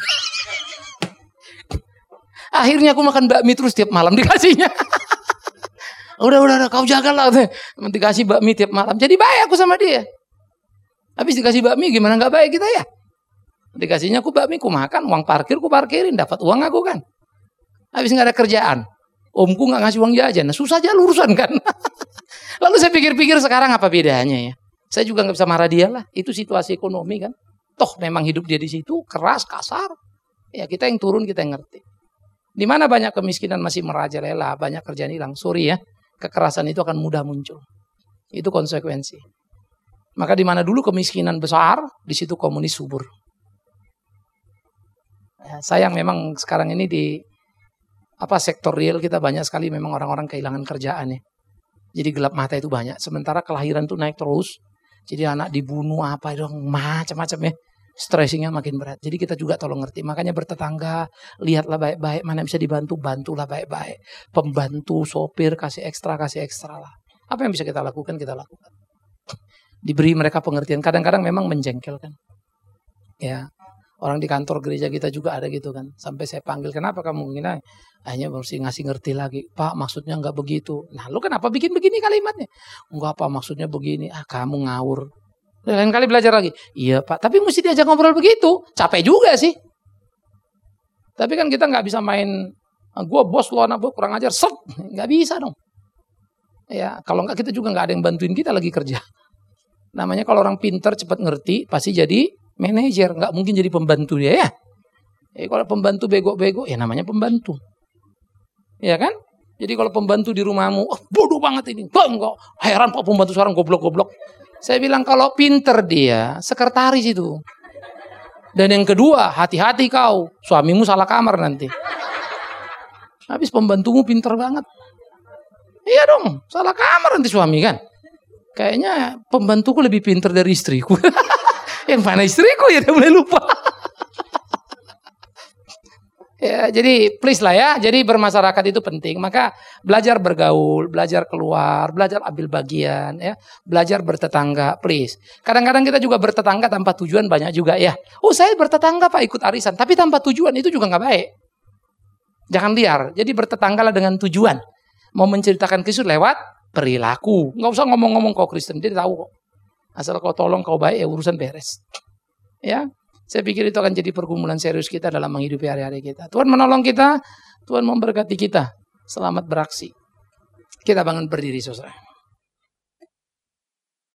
Akhirnya aku makan bakmi terus tiap malam dikasihnya. udah, udah, udah, kau jagalah. Dikasih bakmi tiap malam. Jadi baik aku sama dia. Habis dikasih bakmi gimana nggak baik kita ya? Dikasihnya aku bakmi, aku makan. Uang parkir, aku parkirin. Dapat uang aku kan. Habis nggak ada kerjaan. Omku nggak ngasih uang jajan. Nah, susah aja urusan kan. Lalu saya pikir-pikir sekarang apa bedanya ya? Saya juga nggak bisa marah dia lah. Itu situasi ekonomi kan. Toh memang hidup dia di situ. Keras, kasar. Ya kita yang turun, kita yang ngerti. Di mana banyak kemiskinan masih merajalela, banyak kerjaan hilang. Sorry ya, kekerasan itu akan mudah muncul. Itu konsekuensi. Maka di mana dulu kemiskinan besar, di situ komunis subur. Ya, sayang memang sekarang ini di apa sektor real kita banyak sekali memang orang-orang kehilangan kerjaan ya. Jadi gelap mata itu banyak. Sementara kelahiran itu naik terus. Jadi anak dibunuh apa dong macam-macam ya. Stressingnya makin berat. Jadi kita juga tolong ngerti. Makanya bertetangga, lihatlah baik-baik mana bisa dibantu, bantulah baik-baik. Pembantu, sopir, kasih ekstra, kasih ekstra lah. Apa yang bisa kita lakukan, kita lakukan. Diberi mereka pengertian. Kadang-kadang memang menjengkelkan. Ya, orang di kantor gereja kita juga ada gitu kan. Sampai saya panggil, kenapa kamu gini? Hanya mesti ngasih ngerti lagi. Pak, maksudnya nggak begitu. Nah, lu kenapa bikin begini kalimatnya? Enggak, Pak, maksudnya begini. Ah, kamu ngawur. Lain kali belajar lagi. Iya Pak, tapi mesti diajak ngobrol begitu. Capek juga sih. Tapi kan kita nggak bisa main, gue bos lo anak gue kurang ajar, set, nggak bisa dong. Ya kalau nggak kita juga nggak ada yang bantuin kita lagi kerja. Namanya kalau orang pintar cepat ngerti, pasti jadi manajer, nggak mungkin jadi pembantu dia ya. Ya kalau pembantu bego-bego, ya namanya pembantu. Ya kan? Jadi kalau pembantu di rumahmu, oh, bodoh banget ini, bang kok heran Pak pembantu sekarang goblok-goblok. Saya bilang kalau pinter dia, sekretaris itu. Dan yang kedua, hati-hati kau. Suamimu salah kamar nanti. Habis pembantumu pinter banget. Iya dong, salah kamar nanti suami kan. Kayaknya pembantuku lebih pinter dari istriku. Yang mana istriku ya, dia mulai lupa. Ya, jadi please lah ya. Jadi bermasyarakat itu penting. Maka belajar bergaul, belajar keluar, belajar ambil bagian, ya, belajar bertetangga, please. Kadang-kadang kita juga bertetangga tanpa tujuan banyak juga ya. Oh saya bertetangga Pak ikut arisan, tapi tanpa tujuan itu juga nggak baik. Jangan liar. Jadi bertetanggalah dengan tujuan. Mau menceritakan Kristus lewat perilaku. Nggak usah ngomong-ngomong kau Kristen, dia tahu kok. Asal kau tolong kau baik ya urusan beres. Ya. Saya pikir itu akan jadi pergumulan serius kita dalam menghidupi hari-hari kita. Tuhan menolong kita, Tuhan memberkati kita. Selamat beraksi. Kita bangun berdiri, saudara.